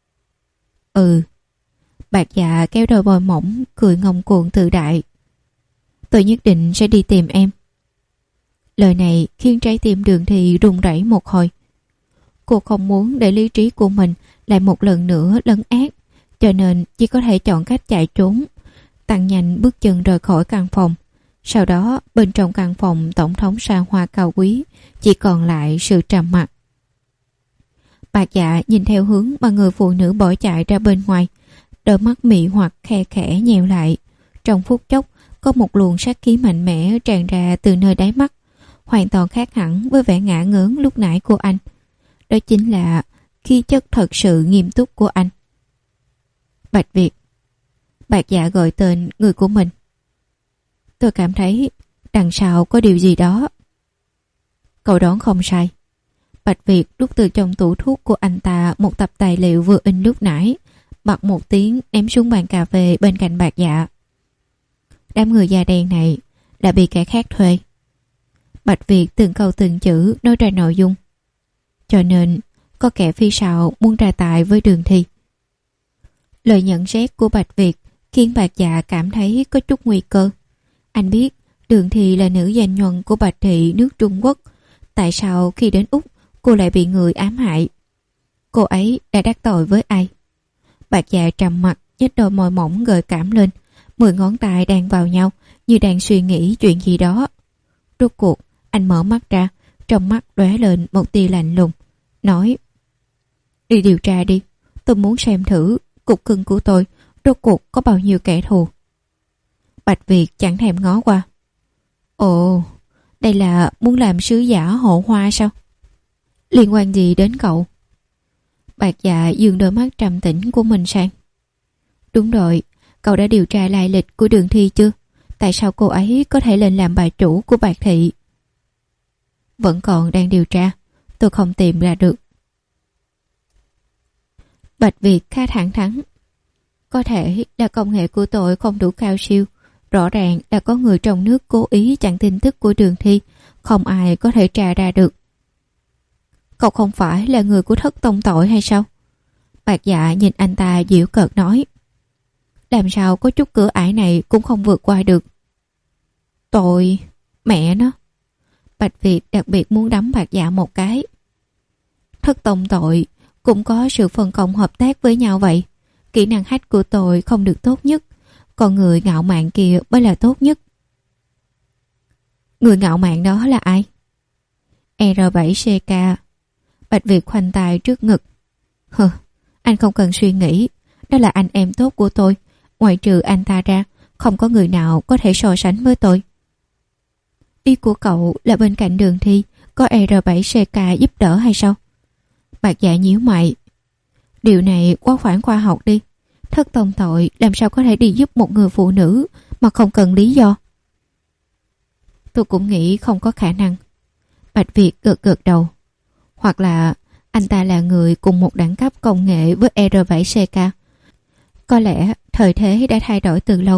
[SPEAKER 1] Ừ. Bạc Dạ kéo đôi môi mỏng, cười ngông cuồng tự đại. Tôi nhất định sẽ đi tìm em. Lời này khiến trái tim Đường Thi rung rẩy một hồi. Cô không muốn để lý trí của mình lại một lần nữa lấn át, cho nên chỉ có thể chọn cách chạy trốn, tăng nhanh bước chân rời khỏi căn phòng. Sau đó bên trong căn phòng tổng thống xa hoa cao quý chỉ còn lại sự trầm mặc. Bạc Dạ nhìn theo hướng mà người phụ nữ bỏ chạy ra bên ngoài, đôi mắt mị hoặc khe khẽ nheo lại. Trong phút chốc có một luồng sát khí mạnh mẽ tràn ra từ nơi đáy mắt, hoàn toàn khác hẳn với vẻ ngả ngớn lúc nãy của anh. Đó chính là khí chất thật sự nghiêm túc của anh. Bạch Việt. Bạc Dạ gọi tên người của mình. Tôi cảm thấy đằng sau có điều gì đó. Cậu đoán không sai. Bạch Việt rút từ trong tủ thuốc của anh ta một tập tài liệu vừa in lúc nãy, bật một tiếng ném xuống bàn cà phê bên cạnh Bạc Dạ. Đám người da đen này đã bị kẻ khác thuê. Bạch Việt từng câu từng chữ nói ra nội dung. Cho nên có kẻ phía sau muốn ra tài với Đường Thi. Lời nhận xét của Bạch Việt khiến Bạc Dạ cảm thấy có chút nguy cơ. Anh biết Đường Thi là nữ danh nhuần của Bạch thị nước Trung Quốc. Tại sao khi đến Úc cô lại bị người ám hại? Cô ấy đã đắc tội với ai? Bạc Dạ trầm mặt, nhếch đôi môi mỏng gợi cảm lên, mười ngón tay đang vào nhau như đang suy nghĩ chuyện gì đó. Rốt cuộc anh mở mắt ra, trong mắt lóe lên một tia lạnh lùng, nói: đi điều tra đi, tôi muốn xem thử cục cưng của tôi rốt cuộc có bao nhiêu kẻ thù. Bạch Việt chẳng thèm ngó qua. Ồ, đây là muốn làm sứ giả hộ hoa sao? Liên quan gì đến cậu? Bạc Dạ dường đôi mắt trầm tĩnh của mình sang. Đúng rồi, cậu đã điều tra lai lịch của Đường Thi chưa? Tại sao cô ấy có thể lên làm bà chủ của Bạc thị? Vẫn còn đang điều tra, tôi không tìm ra được. Bạch Việt khá thẳng thắn. Có thể là công nghệ của tôi không đủ cao siêu. Rõ ràng là có người trong nước cố ý chặn tin tức của Đường Thi, không ai có thể tra ra được. Cậu không phải là người của Thất Tông Tội hay sao? Bạc Dạ nhìn anh ta giễu cợt nói. Làm sao có chút cửa ải này cũng không vượt qua được. Tội, mẹ nó. Bạch Việt đặc biệt muốn đấm Bạc Dạ một cái. Thất Tông Tội cũng có sự phân công hợp tác với nhau vậy. Kỹ năng hack của tôi không được tốt nhất, còn người ngạo mạn kia mới là tốt nhất. Người ngạo mạn đó là ai? R bảy C K. Bạch Việt khoanh tay trước ngực. Hừ, anh không cần suy nghĩ, đó là anh em tốt của tôi, ngoại trừ anh ta ra không có người nào có thể so sánh với tôi. Ý của cậu là bên cạnh Đường Thi có R bảy C K giúp đỡ hay sao? Bạc Dạ nhíu mày. Điều này quá phản khoa học đi. Thất Tông Tội làm sao có thể đi giúp một người phụ nữ mà không cần lý do? Tôi cũng nghĩ không có khả năng. Bạch Việt gật gật đầu. Hoặc là anh ta là người cùng một đẳng cấp công nghệ với R bảy C K. Có lẽ thời thế đã thay đổi từ lâu,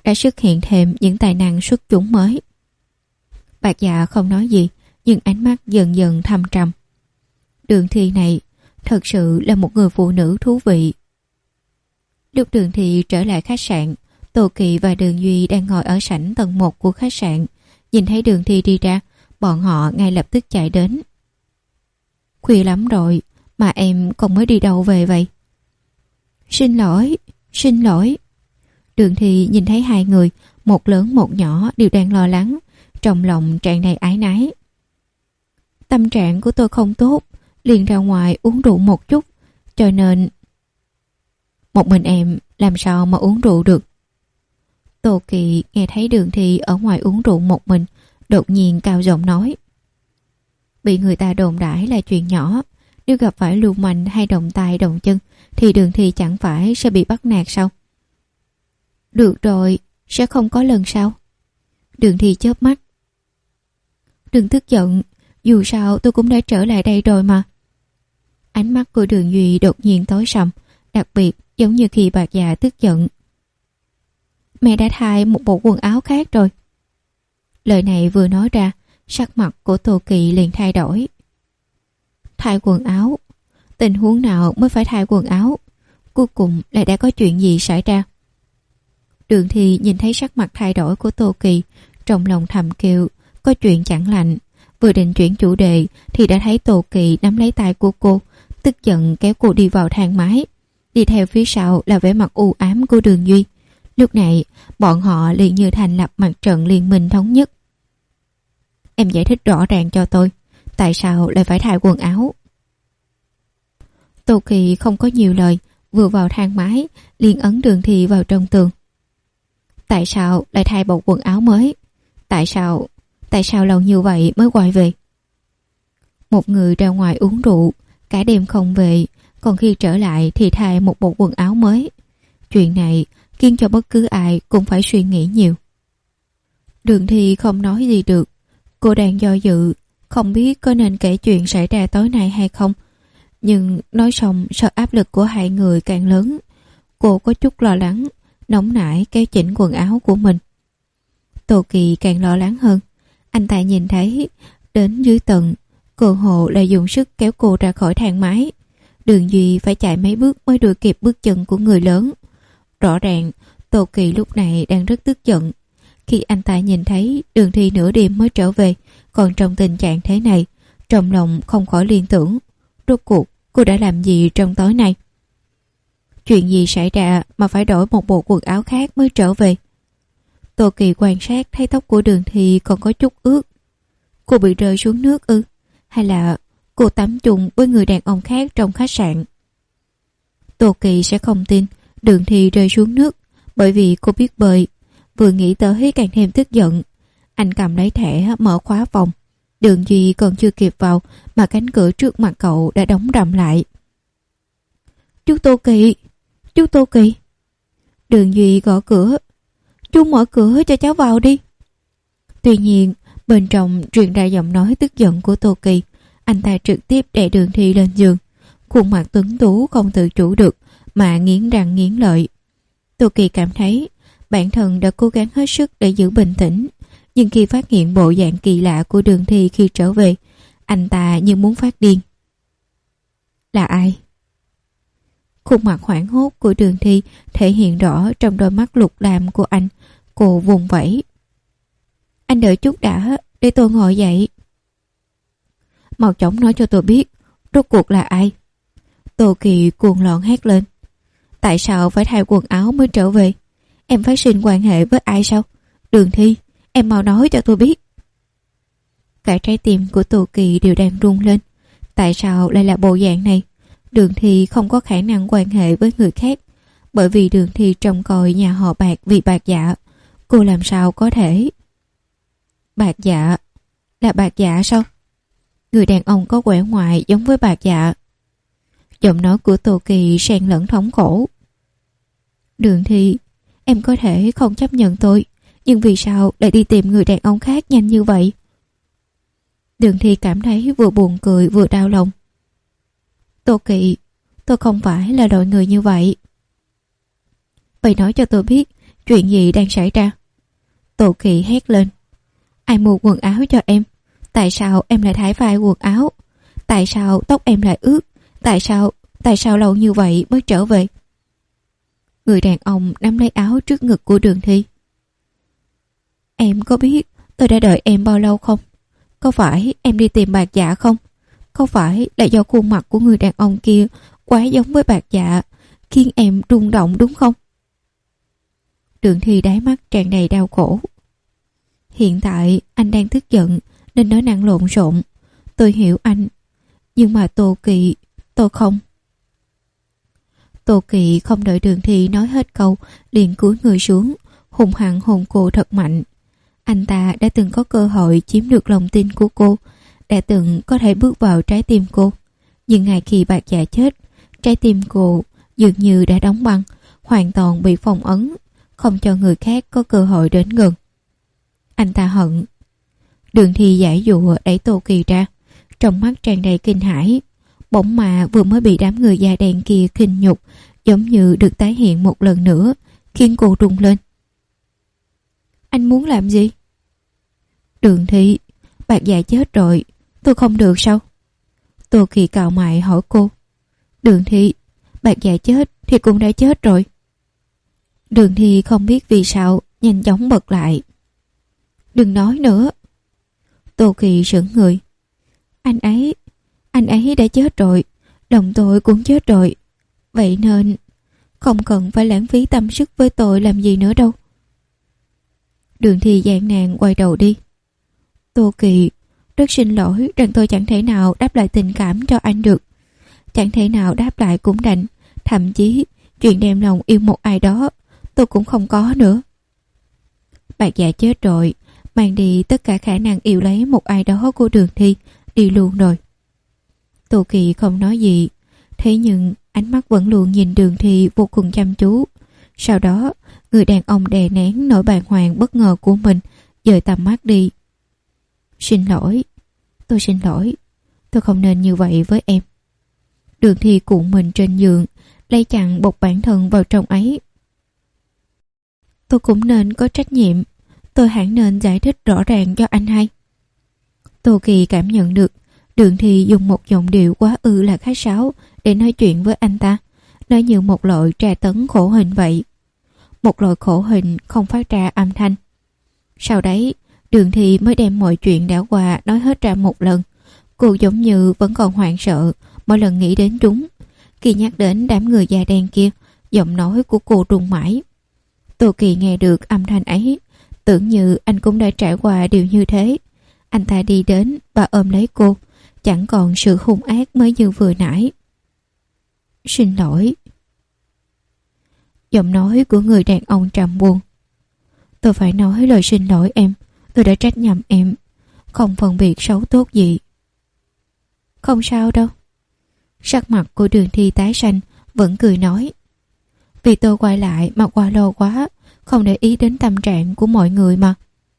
[SPEAKER 1] đã xuất hiện thêm những tài năng xuất chúng mới. Bạc Dạ không nói gì, nhưng ánh mắt dần dần thâm trầm. Đường Thi này thật sự là một người phụ nữ thú vị. Lúc Đường Thi trở lại khách sạn, Tô Kỳ và Đường Duy đang ngồi ở sảnh tầng một của khách sạn. Nhìn thấy Đường Thi đi ra, bọn họ ngay lập tức chạy đến. Khuya lắm rồi, mà em còn mới đi đâu về vậy? Xin lỗi, xin lỗi. Đường Thi nhìn thấy hai người, một lớn một nhỏ đều đang lo lắng, trong lòng tràn đầy ái nái. Tâm trạng của tôi không tốt, liền ra ngoài uống rượu một chút, cho nên... Một mình em làm sao mà uống rượu được? Tô Kỳ nghe thấy Đường Thi ở ngoài uống rượu một mình, đột nhiên cao giọng nói. Bị người ta đồn đãi là chuyện nhỏ, nếu gặp phải lưu manh hay động tay động chân thì Đường Thi chẳng phải sẽ bị bắt nạt sao? Được rồi, sẽ không có lần sau. Đường Thi chớp mắt. Đừng tức giận, dù sao tôi cũng đã trở lại đây rồi mà. Ánh mắt của Đường Duy đột nhiên tối sầm, đặc biệt giống như khi Bạc Dạ tức giận. Mẹ đã thay một bộ quần áo khác rồi. Lời này vừa nói ra, sắc mặt của Tô Kỳ liền thay đổi. Thay quần áo? Tình huống nào mới phải thay quần áo? Cuối cùng lại đã có chuyện gì xảy ra? Đường Thi nhìn thấy sắc mặt thay đổi của Tô Kỳ, trong lòng thầm kêu có chuyện chẳng lành. Vừa định chuyển chủ đề thì đã thấy Tô Kỳ nắm lấy tay của cô, tức giận kéo cô đi vào thang máy. Đi theo phía sau là vẻ mặt u ám của Đường Duy. Lúc này bọn họ liền như thành lập mặt trận liên minh thống nhất. Em giải thích rõ ràng cho tôi, tại sao lại phải thay quần áo? Tô Kỳ không có nhiều lời, vừa vào thang máy liền ấn Đường Thi vào trong tường. Tại sao lại thay bộ quần áo mới? Tại sao Tại sao lâu như vậy mới quay về? Một người ra ngoài uống rượu, cả đêm không về, còn khi trở lại thì thay một bộ quần áo mới. Chuyện này khiến cho bất cứ ai cũng phải suy nghĩ nhiều. Đường Thi không nói gì được. Cô đang do dự, không biết có nên kể chuyện xảy ra tối nay hay không. Nhưng nói xong sợ áp lực của hai người càng lớn. Cô có chút lo lắng, nóng nảy kéo chỉnh quần áo của mình. Tô Kỳ càng lo lắng hơn. Anh ta nhìn thấy đến dưới tầng, cô Hồ lại dùng sức kéo cô ra khỏi thang máy. Đường Duy phải chạy mấy bước mới đuổi kịp bước chân của người lớn. Rõ ràng Tô Kỳ lúc này đang rất tức giận. Khi anh ta nhìn thấy Đường Thi nửa đêm mới trở về, còn trong tình trạng thế này, trong lòng không khỏi liên tưởng, rốt cuộc cô đã làm gì trong tối nay? Chuyện gì xảy ra mà phải đổi một bộ quần áo khác mới trở về? Tô Kỳ quan sát thấy tóc của Đường Thi còn có chút ướt. Cô bị rơi xuống nước ư? Hay là cô tắm chung với người đàn ông khác trong khách sạn? Tô Kỳ sẽ không tin Đường Thi rơi xuống nước, bởi vì cô biết bơi. Vừa nghĩ tới càng thêm tức giận. Anh cầm lấy thẻ mở khóa phòng. Đường Duy còn chưa kịp vào mà cánh cửa trước mặt cậu đã đóng rầm lại. Chú Tô Kỳ, chú Tô Kỳ. Đường Duy gõ cửa. Chú mở cửa cho cháu vào đi. Tuy nhiên bên trong truyền ra giọng nói tức giận của Tô Kỳ. Anh ta trực tiếp đè Đường Thi lên giường, khuôn mặt tuấn tú không tự chủ được mà nghiến răng nghiến lợi. Tô Kỳ cảm thấy bản thân đã cố gắng hết sức để giữ bình tĩnh, nhưng khi phát hiện bộ dạng kỳ lạ của Đường Thi khi trở về, anh ta như muốn phát điên. Là ai? Khuôn mặt hoảng hốt của Đường Thi thể hiện rõ trong đôi mắt lục lam của anh. Cô vùng vẫy. Anh đợi chút đã, để tôi ngồi dậy. Mau chóng nói cho tôi biết rốt cuộc là ai? Tô Kỳ cuồng loạn hét lên. Tại sao phải thay quần áo mới trở về? Em phát sinh quan hệ với ai sao? Đường Thi, em mau nói cho tôi biết. Cả trái tim của Tô Kỳ đều đang rung lên. Tại sao lại là bộ dạng này? Đường Thi không có khả năng quan hệ với người khác, bởi vì Đường Thi trông coi nhà họ Bạc vì Bạc Dạ. Cô làm sao có thể? Bạc Dạ? Là Bạc Dạ sao? Người đàn ông có vẻ ngoài giống với Bạc Dạ. Giọng nói của Tô Kỳ xen lẫn thống khổ. Đường Thi, em có thể không chấp nhận tôi, nhưng vì sao lại đi tìm người đàn ông khác nhanh như vậy? Đường Thi cảm thấy vừa buồn cười vừa đau lòng. Tô Kỳ, tôi không phải là loại người như vậy. Vậy nói cho tôi biết, Chuyện gì đang xảy ra? Tô Kỳ hét lên. Ai mua quần áo cho em? Tại sao em lại thải vai quần áo? Tại sao tóc em lại ướt? Tại sao, tại sao lâu như vậy mới trở về? Người đàn ông nắm lấy áo trước ngực của Đường Thi. Em có biết tôi đã đợi em bao lâu không? Có phải em đi tìm Bạc Dạ không? Có phải là do khuôn mặt của người đàn ông kia quá giống với Bạc Dạ khiến em rung động đúng không? Đường Thi đáy mắt tràn đầy đau khổ. Hiện tại anh đang tức giận nên nói năng lộn xộn. Tôi hiểu anh. Nhưng mà Tô Kỳ, tôi không. Tô Kỳ không đợi Đường Thi nói hết câu, liền cúi người xuống, hùng hăng hôn cô thật mạnh. Anh ta đã từng có cơ hội chiếm được lòng tin của cô, đã từng có thể bước vào trái tim cô. Nhưng ngày khi Bạc Dạ chết, trái tim cô dường như đã đóng băng, hoàn toàn bị phong ấn, không cho người khác có cơ hội đến gần. Anh ta hận. Đường Thi giải dụa đẩy Tô Kỳ ra, trong mắt tràn đầy kinh hãi. Bỗng mà vừa mới bị đám người da đen kia khinh nhục, giống như được tái hiện một lần nữa, khiến cô rung lên. Anh muốn làm gì? Đường Thi, Bạc Dạ chết rồi, tôi không được sao? Tô Kỳ cạo mày hỏi cô. Đường Thi, Bạc Dạ chết thì cũng đã chết rồi. Đường Thi không biết vì sao, nhanh chóng bật lại. Đừng nói nữa. Tô Kỳ sững người. Anh ấy, anh ấy đã chết rồi, đồng tôi cũng chết rồi. Vậy nên không cần phải lãng phí tâm sức với tôi làm gì nữa đâu. Đường Thi gian nan quay đầu đi. Tô Kỳ, rất xin lỗi rằng tôi chẳng thể nào đáp lại tình cảm cho anh được. Chẳng thể nào đáp lại cũng đành. Thậm chí chuyện đem lòng yêu một ai đó tôi cũng không có nữa. Bạc Dạ chết rồi, mang đi tất cả khả năng yêu lấy một ai đó của Đường Thi, đi luôn rồi. Tô Kỳ không nói gì, thế nhưng ánh mắt vẫn luôn nhìn Đường Thi vô cùng chăm chú. Sau đó, người đàn ông đè nén nỗi bàng hoàng bất ngờ của mình, dời tầm mắt đi. Xin lỗi, tôi xin lỗi, tôi không nên như vậy với em. Đường Thi cuộn mình trên giường, lấy chặn bọc bản thân vào trong ấy. Tôi cũng nên có trách nhiệm, tôi hẳn nên giải thích rõ ràng cho anh hay. Tô Kỳ cảm nhận được Đường Thi dùng một giọng điệu quá ư là khách sáo để nói chuyện với anh ta, nói như một loại tra tấn khổ hình vậy. Một loại khổ hình không phát ra âm thanh. Sau đấy, Đường Thi mới đem mọi chuyện đã qua nói hết ra một lần. Cô giống như vẫn còn hoảng sợ mỗi lần nghĩ đến chúng. Khi nhắc đến đám người da đen kia, giọng nói của cô run mãi. Tô Kỳ nghe được âm thanh ấy, tưởng như anh cũng đã trải qua điều như thế. Anh ta đi đến và ôm lấy cô, chẳng còn sự hung ác mới như vừa nãy. Xin lỗi. Giọng nói của người đàn ông trầm buồn. Tôi phải nói lời xin lỗi em, tôi đã trách nhầm em, không phân biệt xấu tốt gì. Không sao đâu. Sắc mặt của Đường Thi tái xanh, vẫn cười nói. Vì tôi quay lại mà qua lâu quá, không để ý đến tâm trạng của mọi người mà.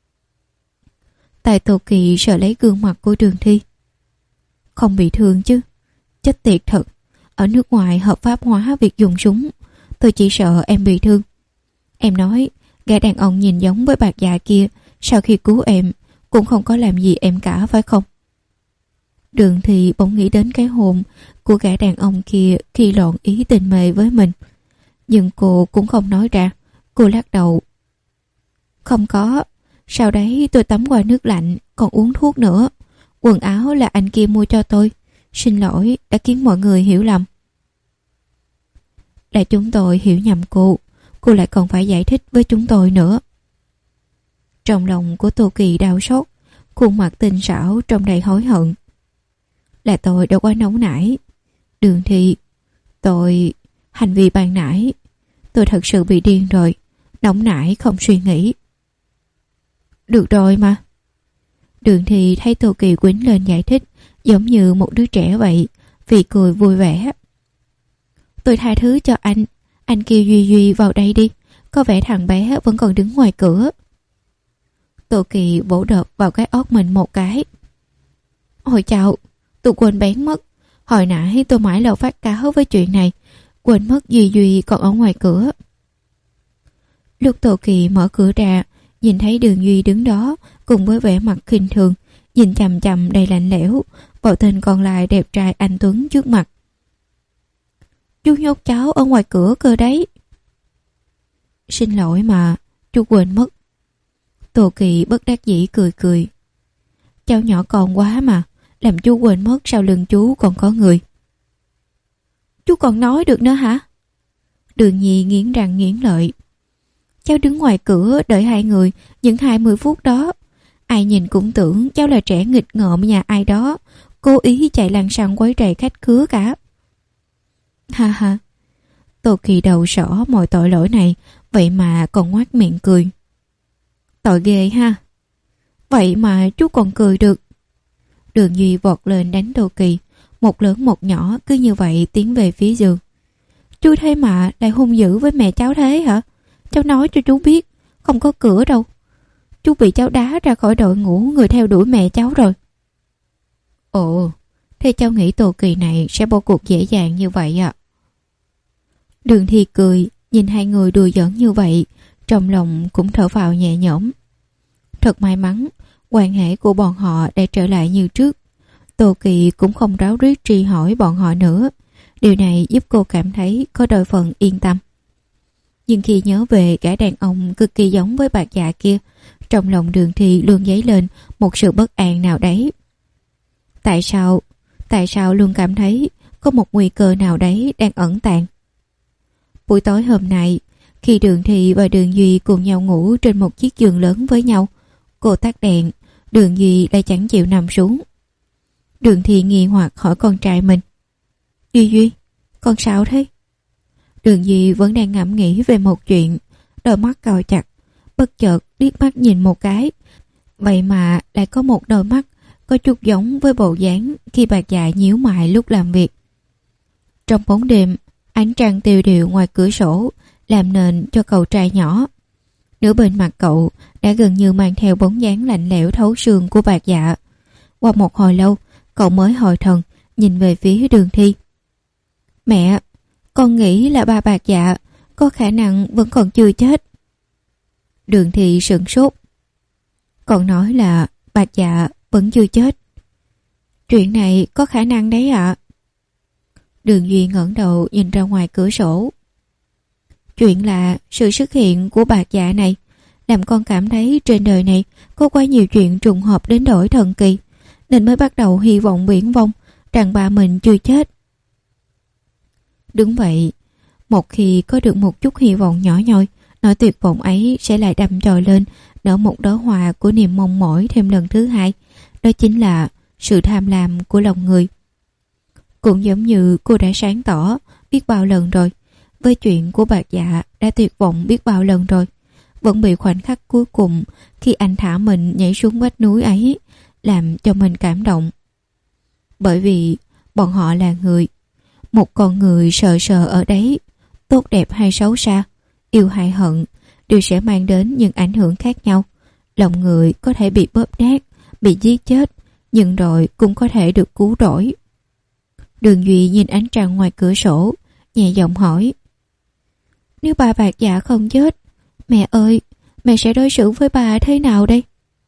[SPEAKER 1] Tài Tô Kỳ sợ lấy gương mặt của Đường Thi. Không bị thương chứ? Chết tiệt thật. Ở nước ngoài hợp pháp hóa việc dùng súng. Tôi chỉ sợ em bị thương. Em nói, gã đàn ông nhìn giống với Bạc Dạ kia, sau khi cứu em, cũng không có làm gì em cả phải không? Đường Thi bỗng nghĩ đến cái hôn của gã đàn ông kia khi loạn ý tình mê với mình. Nhưng cô cũng không nói ra. Cô lắc đầu. Không có. Sau đấy tôi tắm qua nước lạnh, còn uống thuốc nữa. Quần áo là anh kia mua cho tôi. Xin lỗi đã khiến mọi người hiểu lầm. Là chúng tôi hiểu nhầm cô. Cô lại còn phải giải thích với chúng tôi nữa. Trong lòng của Tô Kỳ đau xót, khuôn mặt tinh xảo trông đầy hối hận. Là tôi đã quá nóng nảy. Đường Thi, tôi... Hành vi ban nãy, tôi thật sự bị điên rồi. Nóng nảy không suy nghĩ. Được rồi mà. Đường Thi thấy Tô Kỳ quýnh lên giải thích, giống như một đứa trẻ vậy, vì cười vui vẻ. Tôi tha thứ cho anh. Anh kêu Duy Duy vào đây đi. Có vẻ thằng bé vẫn còn đứng ngoài cửa. Tô Kỳ vỗ đập vào cái óc mình một cái. Hồi chào, tôi quên bén mất. Hồi nãy tôi mãi lâu phát cáo với chuyện này, quên mất Duy Duy còn ở ngoài cửa. Lúc Tô Kỳ mở cửa ra, nhìn thấy Đường Duy đứng đó cùng với vẻ mặt khinh thường, nhìn chằm chằm đầy lạnh lẽo vào tên còn lại đẹp trai anh tuấn trước mặt. Chú nhốt cháu ở ngoài cửa cơ đấy. Xin lỗi mà, chú quên mất. Tô Kỳ bất đắc dĩ cười cười. Cháu nhỏ còn quá mà, làm chú quên mất sau lưng chú còn có người. Chú còn nói được nữa hả? Đường Nhi nghiến răng nghiến lợi. Cháu đứng ngoài cửa đợi hai người những hai mươi phút đó. Ai nhìn cũng tưởng cháu là trẻ nghịch ngợm nhà ai đó, cố ý chạy lăng xăng quấy rầy khách khứa cả. Ha ha. Tô Kỳ đầu sỏ mọi tội lỗi này, vậy mà còn ngoác miệng cười. Tội ghê ha. Vậy mà chú còn cười được. Đường Duy vọt lên đánh Tô Kỳ, một lớn một nhỏ cứ như vậy tiến về phía giường. Chú thế mà lại hung dữ với mẹ cháu thế hả? Cháu nói cho chú biết, không có cửa đâu. Chú bị cháu đá ra khỏi đội ngũ người theo đuổi mẹ cháu rồi. Ồ, thế cháu nghĩ Tô Kỳ này sẽ bỏ cuộc dễ dàng như vậy ạ? À? Đường Thi cười, nhìn hai người đùa giỡn như vậy, trong lòng cũng thở phào nhẹ nhõm. Thật may mắn, quan hệ của bọn họ đã trở lại như trước. Tô Kỳ cũng không ráo riết truy hỏi bọn họ nữa. Điều này giúp cô cảm thấy có đôi phần yên tâm. Nhưng khi nhớ về gã đàn ông cực kỳ giống với bạc dạ kia, trong lòng Đường Thi luôn dấy lên một sự bất an nào đấy. Tại sao, tại sao luôn cảm thấy có một nguy cơ nào đấy đang ẩn tàng? Buổi tối hôm nay, khi Đường Thi và Đường Duy cùng nhau ngủ trên một chiếc giường lớn với nhau, cô tắt đèn, Đường Duy lại chẳng chịu nằm xuống. Đường Thi nghi hoặc hỏi con trai mình. Duy Duy, con sao thế? Đường Duy vẫn đang ngẫm nghĩ về một chuyện, đôi mắt cau chặt, bất chợt liếc mắt nhìn một cái. Vậy mà lại có một đôi mắt có chút giống với bộ dáng khi bạc dạ nhíu mày lúc làm việc. Trong bóng đêm, ánh trăng tiêu điều ngoài cửa sổ làm nền cho cậu trai nhỏ. Nửa bên mặt cậu đã gần như mang theo bóng dáng lạnh lẽo thấu xương của bạc dạ. Qua một hồi lâu, cậu mới hồi thần, nhìn về phía Đường Thi. Mẹ, con nghĩ là ba bạc dạ có khả năng vẫn còn chưa chết. Đường Thi sửng sốt. Con nói là bạc dạ vẫn chưa chết. Chuyện này có khả năng đấy ạ. À? Đường Duy ngẩng đầu nhìn ra ngoài cửa sổ. Chuyện là sự xuất hiện của bạc dạ này làm con cảm thấy trên đời này có quá nhiều chuyện trùng hợp đến đổi thần kỳ, nên mới bắt đầu hy vọng viển vông rằng bà mình chưa chết. Đúng vậy, một khi có được một chút hy vọng nhỏ nhoi, nỗi tuyệt vọng ấy sẽ lại đâm chồi lên, nở một đóa hoa của niềm mong mỏi thêm lần thứ hai. Đó chính là sự tham lam của lòng người. Cũng giống như cô đã sáng tỏ biết bao lần rồi, với chuyện của bạc dạ đã tuyệt vọng biết bao lần rồi, vẫn bị khoảnh khắc cuối cùng khi anh thả mình nhảy xuống vách núi ấy làm cho mình cảm động. Bởi vì bọn họ là người, một con người sợ sờ ở đấy, tốt đẹp hay xấu xa, yêu hay hận, đều sẽ mang đến những ảnh hưởng khác nhau. Lòng người có thể bị bóp nát, bị giết chết, nhưng rồi cũng có thể được cứu rỗi. Đường Duy nhìn ánh trăng ngoài cửa sổ, nhẹ giọng hỏi. Nếu bà bạc dạ không chết, mẹ ơi, mẹ sẽ đối xử với bà thế nào đây?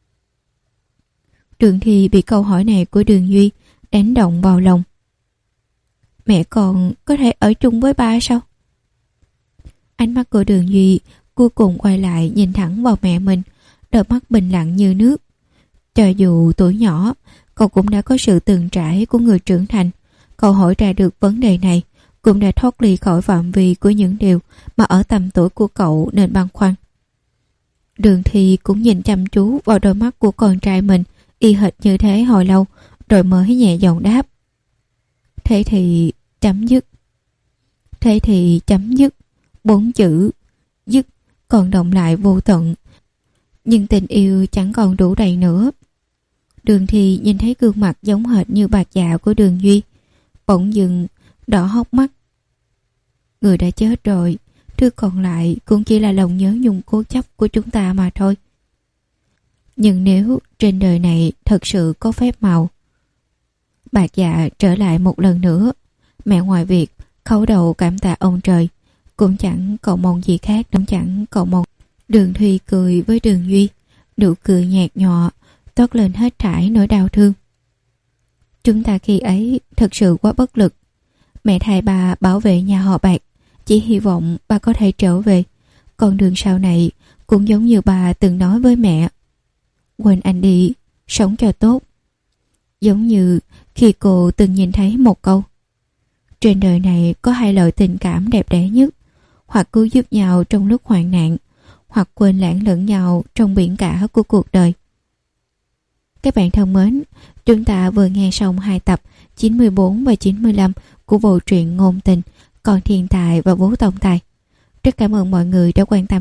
[SPEAKER 1] Đường Thi bị câu hỏi này của Đường Duy đánh động vào lòng. Mẹ còn có thể ở chung với ba sao? Ánh mắt của Đường Duy cuối cùng quay lại nhìn thẳng vào mẹ mình, đôi mắt bình lặng như nước. Cho dù tuổi nhỏ, cậu cũng đã có sự từng trải của người trưởng thành. Cậu hỏi ra được vấn đề này, cũng đã thoát ly khỏi phạm vi của những điều mà ở tầm tuổi của cậu nên băn khoăn. Đường Thi cũng nhìn chăm chú vào đôi mắt của con trai mình, y hệt như thế hồi lâu, rồi mới nhẹ giọng đáp. Thế thì chấm dứt. Thế thì chấm dứt. Bốn chữ dứt còn động lại vô tận. Nhưng tình yêu chẳng còn đủ đầy nữa. Đường Thi nhìn thấy gương mặt giống hệt như bạc dạ của Đường Duy, bỗng dưng đỏ hốc mắt. Người đã chết rồi, thứ còn lại cũng chỉ là lòng nhớ nhung cố chấp của chúng ta mà thôi. Nhưng nếu trên đời này thật sự có phép màu, bạc dạ trở lại một lần nữa, mẹ ngoài việc khấu đầu cảm tạ ông trời, cũng chẳng cầu mong gì khác, cũng chẳng cầu mong Đường Thùy cười với Đường Duy, nụ cười nhạt nhọ, toát lên hết trải nỗi đau thương. Chúng ta khi ấy thật sự quá bất lực. Mẹ thay bà bảo vệ nhà họ Bạc, chỉ hy vọng bà có thể trở về. Con đường sau này cũng giống như bà từng nói với mẹ. Quên anh đi, sống cho tốt. Giống như khi cô từng nhìn thấy một câu: trên đời này có hai loại tình cảm đẹp đẽ nhất, hoặc cứu giúp nhau trong lúc hoạn nạn, hoặc quên lãng lẫn nhau trong biển cả của cuộc đời. Các bạn thân mến, chúng ta vừa nghe xong hai tập chín mươi bốn và chín mươi lăm của bộ truyện Ngôn Tình, Con Thiên Tài và Bố Tổng Tài. Rất cảm ơn mọi người đã quan tâm.